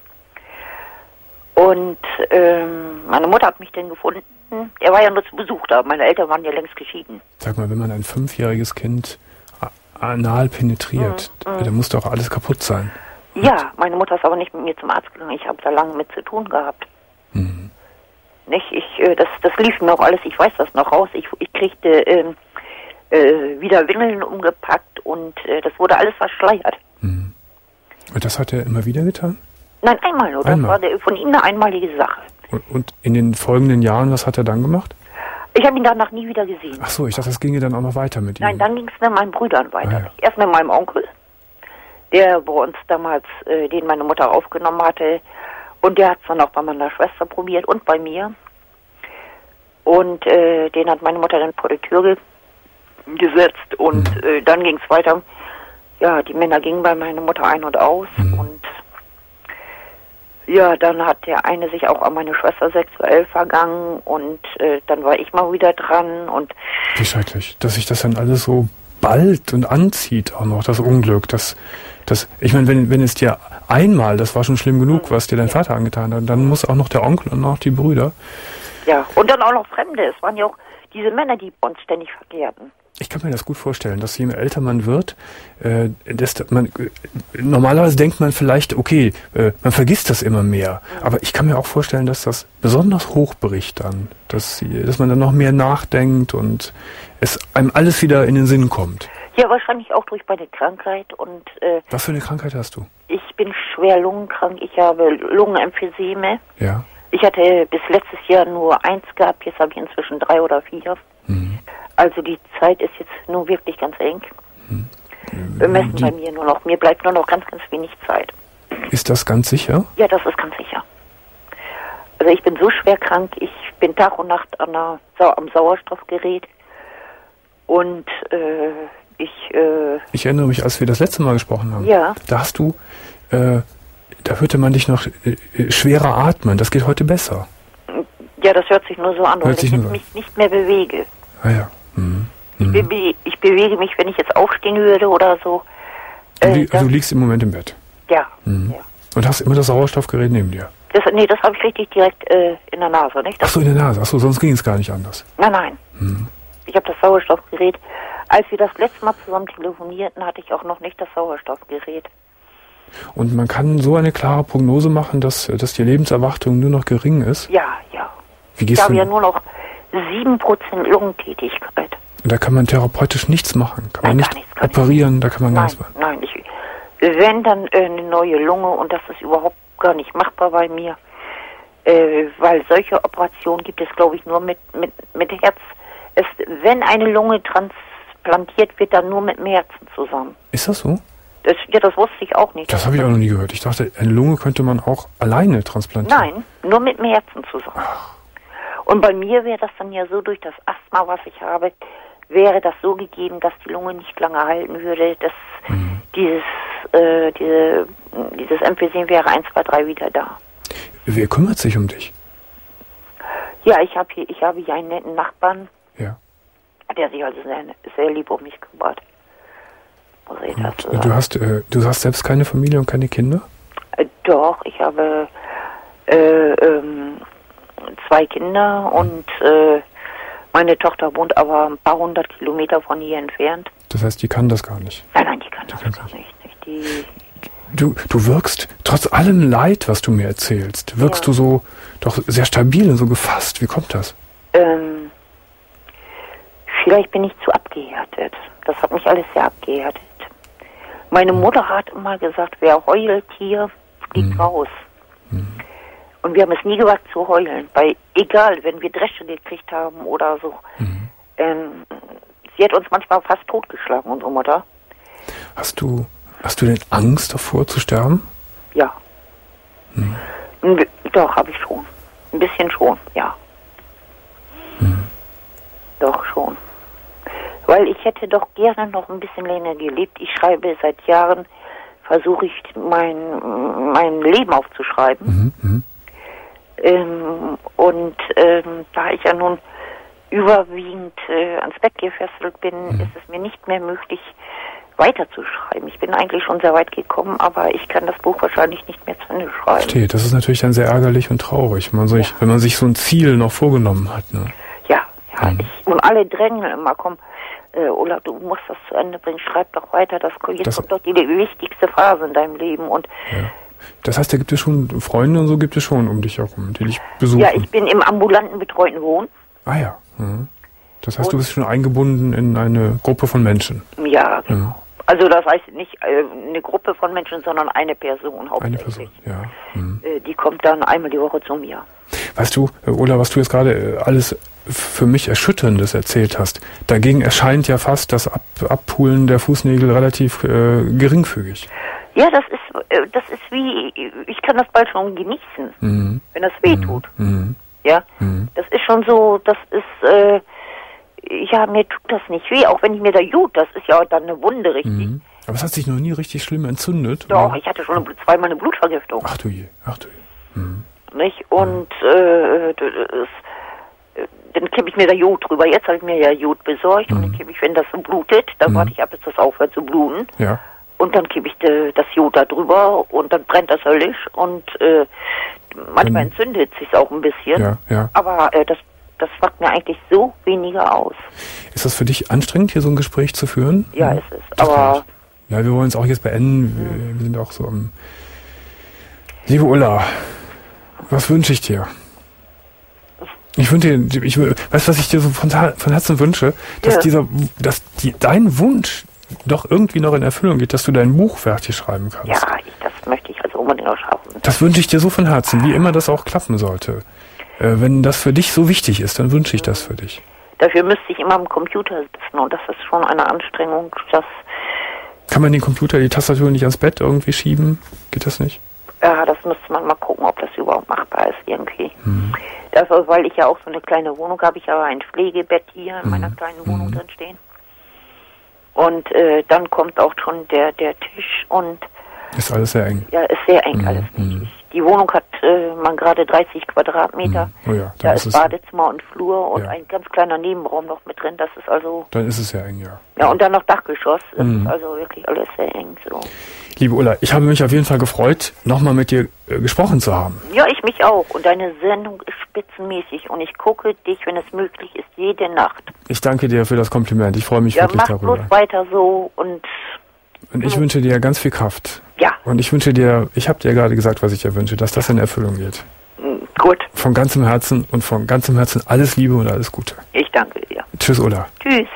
Und ähm, meine Mutter hat mich dann gefunden. Er war ja nur zu Besuch da, meine Eltern waren ja längst geschieden. Sag mal, wenn man ein fünfjähriges Kind a- anal penetriert, Mhm. dann muss doch alles kaputt sein. Ja, meine Mutter ist aber nicht mit mir zum Arzt gegangen, ich habe da lange mit zu tun gehabt. Mhm. Nicht? Ich, äh, das, das lief mir auch alles, ich weiß das noch raus. Ich, ich kriegte ähm, äh, wieder Windeln umgepackt und äh, das wurde alles verschleiert. Mhm. Und das hat er immer wieder getan? Nein, einmal nur. Einmal. Das war der, von ihm eine einmalige Sache. Und, und in den folgenden Jahren, was hat er dann gemacht? Ich habe ihn danach nie wieder gesehen. Ach so, ich dachte, das ginge dann auch noch weiter mit ihm. Nein, dann ging es mit meinen Brüdern weiter. Ah, ja. Erst mit meinem Onkel, der bei uns damals, äh, den meine Mutter aufgenommen hatte. Und der hat es dann auch bei meiner Schwester probiert und bei mir. Und äh, den hat meine Mutter dann vor die Tür ge gesetzt. Und Mhm. äh, dann ging es weiter. Ja, die Männer gingen bei meiner Mutter ein und aus. Mhm. Und ja, dann hat der eine sich auch an meine Schwester sexuell vergangen. Und äh, dann war ich mal wieder dran. Und Wie schrecklich, dass sich das dann alles so ballt und anzieht auch noch, das Unglück. Das, das, ich meine, wenn, wenn es dir einmal, das war schon schlimm genug, was dir dein Vater angetan hat, dann muss auch noch der Onkel und noch die Brüder. ja, und dann auch noch Fremde. Es waren ja auch diese Männer, die bei uns ständig verkehrten. Ich kann mir das gut vorstellen, dass je älter man wird, äh, desto, man, äh, normalerweise denkt man vielleicht, okay, äh, man vergisst das immer mehr. Aber ich kann mir auch vorstellen, dass das besonders hochbricht dann, dass, sie, dass man dann noch mehr nachdenkt und es einem alles wieder in den Sinn kommt. Ja, wahrscheinlich auch durch meine Krankheit. Und äh, Was für eine Krankheit hast du? ich bin schwer lungenkrank. Ich habe Lungenemphyseme. Ja. Ich hatte bis letztes Jahr nur eins gehabt. Jetzt habe ich inzwischen drei oder vier. Mhm. Also die Zeit ist jetzt nun wirklich ganz eng. Bemessen Die- bei mir nur noch. Mir bleibt nur noch ganz, ganz wenig Zeit. Ist das ganz sicher? Ja, das ist ganz sicher. Also ich bin so schwer krank. Ich bin Tag und Nacht an der, Sau- am Sauerstoffgerät. Und äh, ich... Äh, Ich erinnere mich, als wir das letzte Mal gesprochen haben. Ja. Da hast du, äh, da hörte man dich noch äh, äh, schwerer atmen. Das geht heute besser. ja, das hört sich nur so an, weil Hört sich ich nur so mich nicht mehr bewege. Ah ja. Mhm. Ich, Mhm. be ich bewege mich, wenn ich jetzt aufstehen würde oder so. Ja, Du, Äh, li- also das- du liegst im Moment im Bett. Ja, Mhm. ja. Und hast immer das Sauerstoffgerät neben dir. Das, nee, das habe ich richtig direkt äh, in der Nase, nicht? Das, Ach so, in der Nase. Ach so, sonst ging es gar nicht anders. Nein, nein. Mhm. Ich habe das Sauerstoffgerät. Als wir das letzte Mal zusammen telefonierten, hatte ich auch noch nicht das Sauerstoffgerät. Und man kann so eine klare Prognose machen, dass, dass die Lebenserwartung nur noch gering ist. Ja, ja. Wie Ich gehst habe du? ja nur noch sieben Prozent Lungentätigkeit. Da kann man therapeutisch nichts machen. Kann man Nein, nicht gar nichts, gar operieren, da kann man gar Nein, nichts machen. nein. Ich, wenn, dann äh, eine neue Lunge und das ist überhaupt gar nicht machbar bei mir. Äh, weil solche Operationen gibt es, glaube ich, nur mit, mit, mit Herz. Es, wenn eine Lunge transplantiert wird, dann nur mit dem Herzen zusammen. Ist das so? Das, ja, das wusste ich auch nicht. Das habe ich auch noch nie gehört. Ich dachte, eine Lunge könnte man auch alleine transplantieren. Nein, nur mit dem Herzen zusammen. Und bei mir wäre das dann ja so, durch das Asthma, was ich habe, wäre das so gegeben, dass die Lunge nicht lange halten würde, dass Mhm. dieses, äh, diese, dieses Emphysem wäre eins, zwei, drei wieder da. Wer kümmert sich um dich? Ja, ich habe hier, ich habe hier einen netten Nachbarn, Ja. der sich also sehr, sehr lieb um mich kümmert. Muss ich dazu Und sagen. du hast, äh, du hast selbst keine Familie und keine Kinder? Äh, Doch, ich habe äh, ähm, zwei Kinder und äh, meine Tochter wohnt aber ein paar hundert Kilometer von hier entfernt. Das heißt, die kann das gar nicht. Nein, nein, die kann das kann gar nicht. nicht. nicht. Die, Du, du wirkst, trotz allem Leid, was du mir erzählst, wirkst Ja. du so doch sehr stabil und so gefasst. Wie kommt das? ähm, vielleicht bin ich zu abgehärtet. Das hat mich alles sehr abgehärtet. Meine Mutter hat immer gesagt, wer heult hier, fliegt Mhm. raus. Und wir haben es nie gewagt zu heulen, weil egal, wenn wir Dresche gekriegt haben oder so, Mhm. ähm, sie hat uns manchmal fast totgeschlagen, unsere Mutter. Hast du, hast du denn Angst davor zu sterben? Ja. Ein bi- Doch, habe ich schon. Ein bisschen schon, ja. Doch schon. Weil ich hätte doch gerne noch ein bisschen länger gelebt. Ich schreibe seit Jahren, versuche ich mein, mein Leben aufzuschreiben. Mhm. Mhm. Ähm, und ähm, da ich ja nun überwiegend äh, ans Bett gefesselt bin, Mhm. ist es mir nicht mehr möglich, weiterzuschreiben. Ich bin eigentlich schon sehr weit gekommen, aber ich kann das Buch wahrscheinlich nicht mehr zu Ende schreiben. Verstehe, das ist natürlich dann sehr ärgerlich und traurig, wenn man sich, Ja. wenn man sich so ein Ziel noch vorgenommen hat. Ne? Ja, ja. Mhm. Ich, und alle drängen immer, komm, äh, Olaf, du musst das zu Ende bringen, schreib doch weiter, das, jetzt Das- kommt doch die, die wichtigste Phase in deinem Leben. Und Ja. Das heißt, da gibt es schon Freunde und so gibt es schon um dich herum, die dich besuchen. ja, ich bin im ambulanten betreuten Wohnen. ah ja. Mhm. Das heißt, du bist schon eingebunden in eine Gruppe von Menschen. Ja, genau. Ja. Also das heißt nicht äh, eine Gruppe von Menschen, sondern eine Person Eine hauptsächlich. Person, ja. Mhm. Äh, die kommt dann einmal die Woche zu mir. Weißt du, äh, Ola, was du jetzt gerade äh, alles für mich Erschütterndes erzählt hast, dagegen erscheint ja fast das Ab Abpulen der Fußnägel relativ äh, geringfügig. Ja, das ist äh, das ist wie, ich kann das bald schon genießen, Mhm. wenn das weh tut. Mhm. Ja, Mhm. das ist schon so, das ist, äh, ja, mir tut das nicht weh, auch wenn ich mir da gut, das ist ja dann eine Wunde, richtig. Mhm. Aber es hat sich noch nie richtig schlimm entzündet. Doch, oder? ich hatte schon eine, zweimal eine Blutvergiftung, Ach du je, ach du je. Mhm. nicht? Und äh, das ist, äh, dann kippe ich mir da Jod drüber. Jetzt habe ich mir ja Jod besorgt und dann kippe ich, wenn das so blutet, dann warte ich ab, bis das aufhört zu bluten. Ja. Und dann kippe ich de, das Jod da drüber und dann brennt das höllisch und äh, manchmal Dann- entzündet es sich auch ein bisschen. Ja, ja. Aber äh, das, das macht mir eigentlich so weniger aus. Ist das für dich anstrengend, hier so ein Gespräch zu führen? Ja, Mhm. ist es. Das Aber kann ich. Ja, wir wollen es auch jetzt beenden. Wir, wir sind auch so am... Liebe Ulla, was wünsche ich dir? Ich wünsche dir, ich, weißt du, was ich dir so von, von Herzen wünsche? Dass Ja. dieser, dass die, dein Wunsch doch irgendwie noch in Erfüllung geht, dass du dein Buch fertig schreiben kannst. ja, ich, das möchte ich also unbedingt noch schaffen. Das wünsche ich dir so von Herzen, wie immer das auch klappen sollte. Äh, wenn das für dich so wichtig ist, dann wünsche ich das für dich. Dafür müsste ich immer am Computer sitzen und das ist schon eine Anstrengung. Das, Kann man den Computer, die Tastatur nicht ans Bett irgendwie schieben? Geht das nicht? ja, das müsste man mal gucken, ob das überhaupt machbar ist irgendwie. Mhm. Das, weil ich ja auch so eine kleine Wohnung habe, ich habe ein Pflegebett hier in Mhm. meiner kleinen Wohnung Mhm. drin stehen. Und äh, dann kommt auch schon der, der Tisch und Ist alles sehr eng. ja, ist sehr eng Mhm. alles Mhm. nicht. Ich Die Wohnung hat äh, man gerade dreißig Quadratmeter. Hm. Oh ja, da ist ist es Badezimmer und Flur und ja. ein ganz kleiner Nebenraum noch mit drin. Das ist also... Dann ist es sehr eng, ja. Ja, und dann noch Dachgeschoss. Das Mhm. ist also wirklich alles sehr eng. So. Liebe Ulla, ich habe mich auf jeden Fall gefreut, nochmal mit dir äh, gesprochen zu haben. Ja, ich mich auch. Und deine Sendung ist spitzenmäßig. Und ich gucke dich, wenn es möglich ist, jede Nacht. Ich danke dir für das Kompliment. Ich freue mich Ja, wirklich mach darüber. bloß weiter so und... Und ich wünsche dir ganz viel Kraft. Ja. Und ich wünsche dir, ich habe dir gerade gesagt, was ich dir wünsche, dass das in Erfüllung geht. Gut. Von ganzem Herzen und von ganzem Herzen alles Liebe und alles Gute. Ich danke dir. Tschüss, Ulla. Tschüss.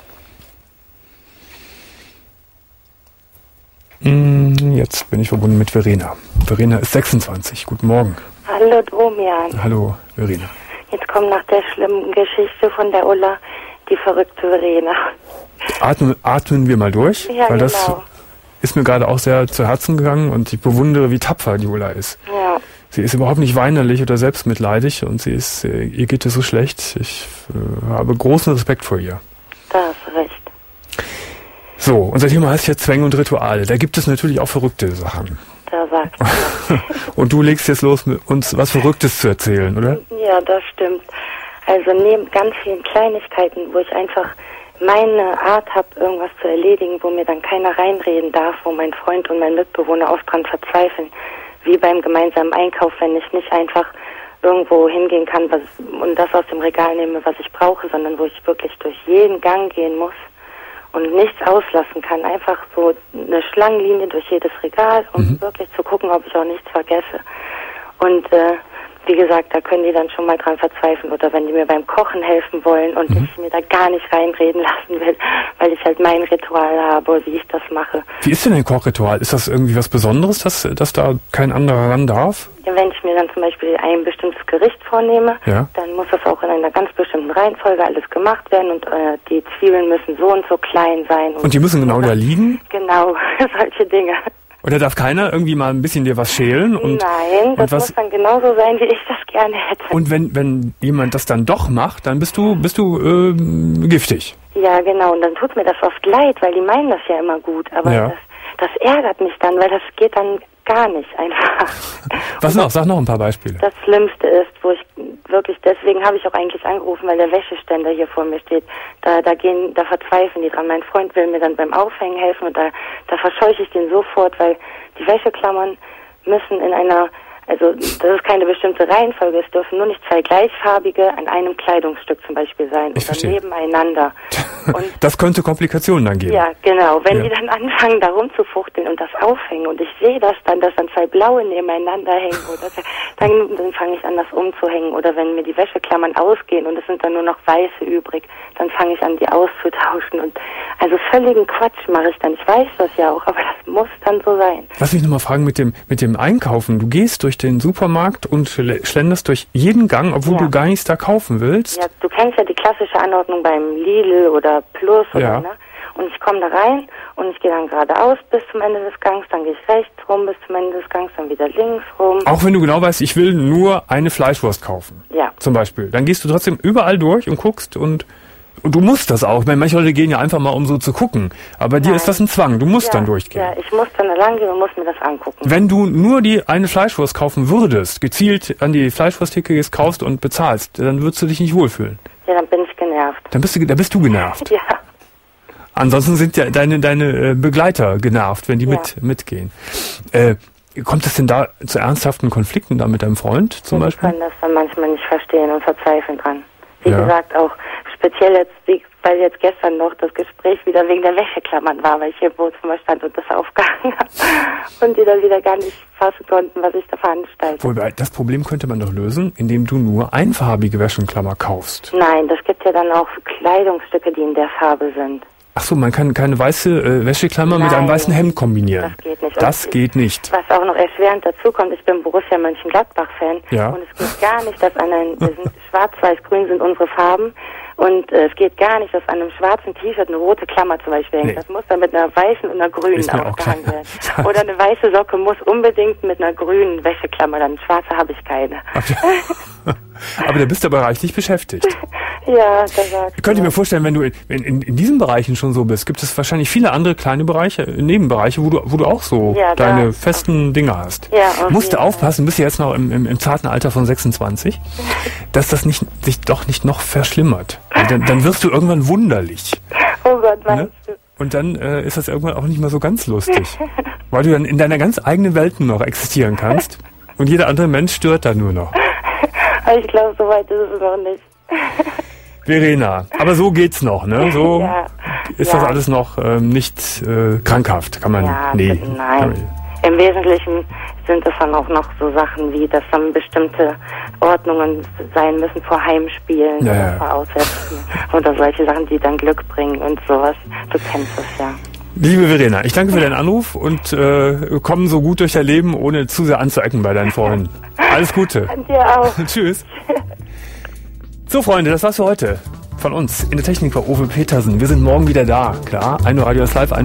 Jetzt bin ich verbunden mit Verena. Verena ist sechsundzwanzig. Guten Morgen. Hallo Domian. Hallo, Verena. Jetzt kommt nach der schlimmen Geschichte von der Ulla die verrückte Verena. Atmen, atmen wir mal durch, Ja, weil genau. das ist mir gerade auch sehr zu Herzen gegangen und ich bewundere, wie tapfer die Ulla ist. Ja. Sie ist überhaupt nicht weinerlich oder selbstmitleidig und sie ist, äh, ihr geht es so schlecht. Ich äh, habe großen Respekt vor ihr. Da hast du recht. So, unser Thema heißt jetzt Zwänge und Rituale. Da gibt es natürlich auch verrückte Sachen. Da sagst du. Und du legst jetzt los, mit uns was Verrücktes zu erzählen, oder? Ja, das stimmt. Also neben ganz vielen Kleinigkeiten, wo ich einfach meine Art habe, irgendwas zu erledigen, wo mir dann keiner reinreden darf, wo mein Freund und mein Mitbewohner oft dran verzweifeln, wie beim gemeinsamen Einkauf, wenn ich nicht einfach irgendwo hingehen kann was, und das aus dem Regal nehme, was ich brauche, sondern wo ich wirklich durch jeden Gang gehen muss und nichts auslassen kann. Einfach so eine Schlangenlinie durch jedes Regal, um Mhm. wirklich zu gucken, ob ich auch nichts vergesse. Und äh, wie gesagt, da können die dann schon mal dran verzweifeln. Oder wenn die mir beim Kochen helfen wollen und Mhm. ich mir da gar nicht reinreden lassen will, weil ich halt mein Ritual habe, wie ich das mache. Wie ist denn ein Kochritual? Ist das irgendwie was Besonderes, dass, dass da kein anderer ran darf? Ja, wenn ich mir dann zum Beispiel ein bestimmtes Gericht vornehme, Ja. dann muss das auch in einer ganz bestimmten Reihenfolge alles gemacht werden und äh, die Zwiebeln müssen so und so klein sein. Und die müssen genau da liegen? Genau, solche Dinge. Oder darf keiner irgendwie mal ein bisschen dir was schälen? Und, Nein, das und was, muss dann genauso sein, wie ich das gerne hätte. und wenn, wenn jemand das dann doch macht, dann bist du, bist du ähm, giftig. Ja, genau. Und dann tut mir das oft leid, weil die meinen das ja immer gut. Aber Ja. das, das ärgert mich dann, weil das geht dann gar nicht einfach. Was noch? Sag noch ein paar Beispiele. Das Schlimmste ist, wo ich wirklich, deswegen habe ich auch eigentlich angerufen, weil der Wäscheständer hier vor mir steht. Da, da gehen, da verzweifeln die dran. Mein Freund will mir dann beim Aufhängen helfen und da, da verscheuche ich den sofort, weil die Wäscheklammern müssen in einer, also das ist keine bestimmte Reihenfolge, es dürfen nur nicht zwei gleichfarbige an einem Kleidungsstück zum Beispiel sein Ich oder verstehe. nebeneinander. Und Das könnte Komplikationen dann geben. ja, genau. Wenn Ja. die dann anfangen, da rumzufuchteln und das aufhängen und ich sehe das dann, dass dann zwei blaue nebeneinander hängen, oder dann, dann fange ich an, das umzuhängen. Oder wenn mir die Wäscheklammern ausgehen und es sind dann nur noch weiße übrig, dann fange ich an, die auszutauschen. Und also völligen Quatsch mache ich dann. Ich weiß das ja auch, aber das muss dann so sein. Lass mich nochmal fragen mit dem, mit dem Einkaufen. Du gehst durch den Supermarkt und schl- schlenderst durch jeden Gang, obwohl Ja. du gar nichts da kaufen willst. Ja, du kennst ja die klassische Anordnung beim Lidl oder Plus oder Ja. ne? Und ich komme da rein und ich gehe dann geradeaus bis zum Ende des Gangs, dann gehe ich rechts rum bis zum Ende des Gangs, dann wieder links rum. Auch wenn du genau weißt, ich will nur eine Fleischwurst kaufen. Ja. Zum Beispiel. Dann gehst du trotzdem überall durch und guckst und, und du musst das auch. Ich meine, manche Leute gehen ja einfach mal, um so zu gucken. Aber dir Nein. ist das ein Zwang. Du musst ja, dann durchgehen. Ja, ich muss dann da lang gehen und muss mir das angucken. Wenn du nur die eine Fleischwurst kaufen würdest, gezielt an die Fleischwursttheke gehst, kaufst und bezahlst, dann würdest du dich nicht wohlfühlen. Ja, dann bin ich genervt. Dann bist du, da bist du genervt. Ja, Ansonsten sind ja deine, deine äh, Begleiter genervt, wenn die Ja. mit, mitgehen. Äh, kommt es denn da zu ernsthaften Konflikten da mit deinem Freund zum ich Beispiel? kann das dann manchmal nicht verstehen und verzweifeln dran. Wie Ja. gesagt, auch speziell jetzt, wie, weil jetzt gestern noch das Gespräch wieder wegen der Wäscheklammern war, weil ich hier im Wohnzimmer stand und das aufgehangen habe. Und die dann wieder gar nicht fassen konnten, was ich da veranstalte. Wobei, das Problem könnte man doch lösen, indem du nur einfarbige Wäschenklammer kaufst. Nein, das gibt ja dann auch Kleidungsstücke, die in der Farbe sind. Ach so, man kann keine weiße äh, Wäscheklammer mit einem Nein, weißen Hemd kombinieren. das geht nicht. Das Und geht nicht. Was auch noch erschwerend dazu kommt, ich bin Borussia Mönchengladbach-Fan Ja. und es geht gar nicht, dass an einem, wir sind schwarz-weiß-grün sind unsere Farben und äh, es geht gar nicht, dass an einem schwarzen T-Shirt eine rote Klammer zum Beispiel hängt. Nee. Das muss dann mit einer weißen und einer grünen Ist mir auch aufgehangen klar. werden. Oder eine weiße Socke muss unbedingt mit einer grünen Wäscheklammer, dann schwarze habe ich keine. Aber da bist du aber reichlich beschäftigt. Ja, da sagst Könnt ihr mir vorstellen, wenn du in, in, in diesen Bereichen schon so bist, gibt es wahrscheinlich viele andere kleine Bereiche, Nebenbereiche, wo du, wo du auch so ja, deine da. festen Dinge hast. Ja, Musst du aufpassen, bist du jetzt noch im, im, im zarten Alter von sechsundzwanzig, dass das nicht, sich doch nicht noch verschlimmert. Und dann, dann wirst du irgendwann wunderlich. Oh Gott, meinst ne? du? Und dann äh, ist das irgendwann auch nicht mehr so ganz lustig. Weil du dann in deiner ganz eigenen Welt nur noch existieren kannst und jeder andere Mensch stört dann nur noch. Ich glaube, so weit ist es noch nicht. Verena, aber so geht's noch, ne? So ja, ist ja. das alles noch ähm, nicht äh, krankhaft, kann man, ja, nee. Nein, im Wesentlichen sind es dann auch noch so Sachen wie, dass dann bestimmte Ordnungen sein müssen vor Heimspielen ja, oder ja. vor Auswärtsspielen oder solche Sachen, die dann Glück bringen und sowas. Du kennst es ja. Liebe Verena, ich danke für deinen Anruf und äh, komm so gut durch dein Leben, ohne zu sehr anzuecken bei deinen Freunden. Alles Gute. Und dir auch. Tschüss. So, Freunde, das war's für heute. Von uns. In der Technik war Uwe Petersen. Wir sind morgen wieder da. Klar, ein Uhr Radio ist live, ein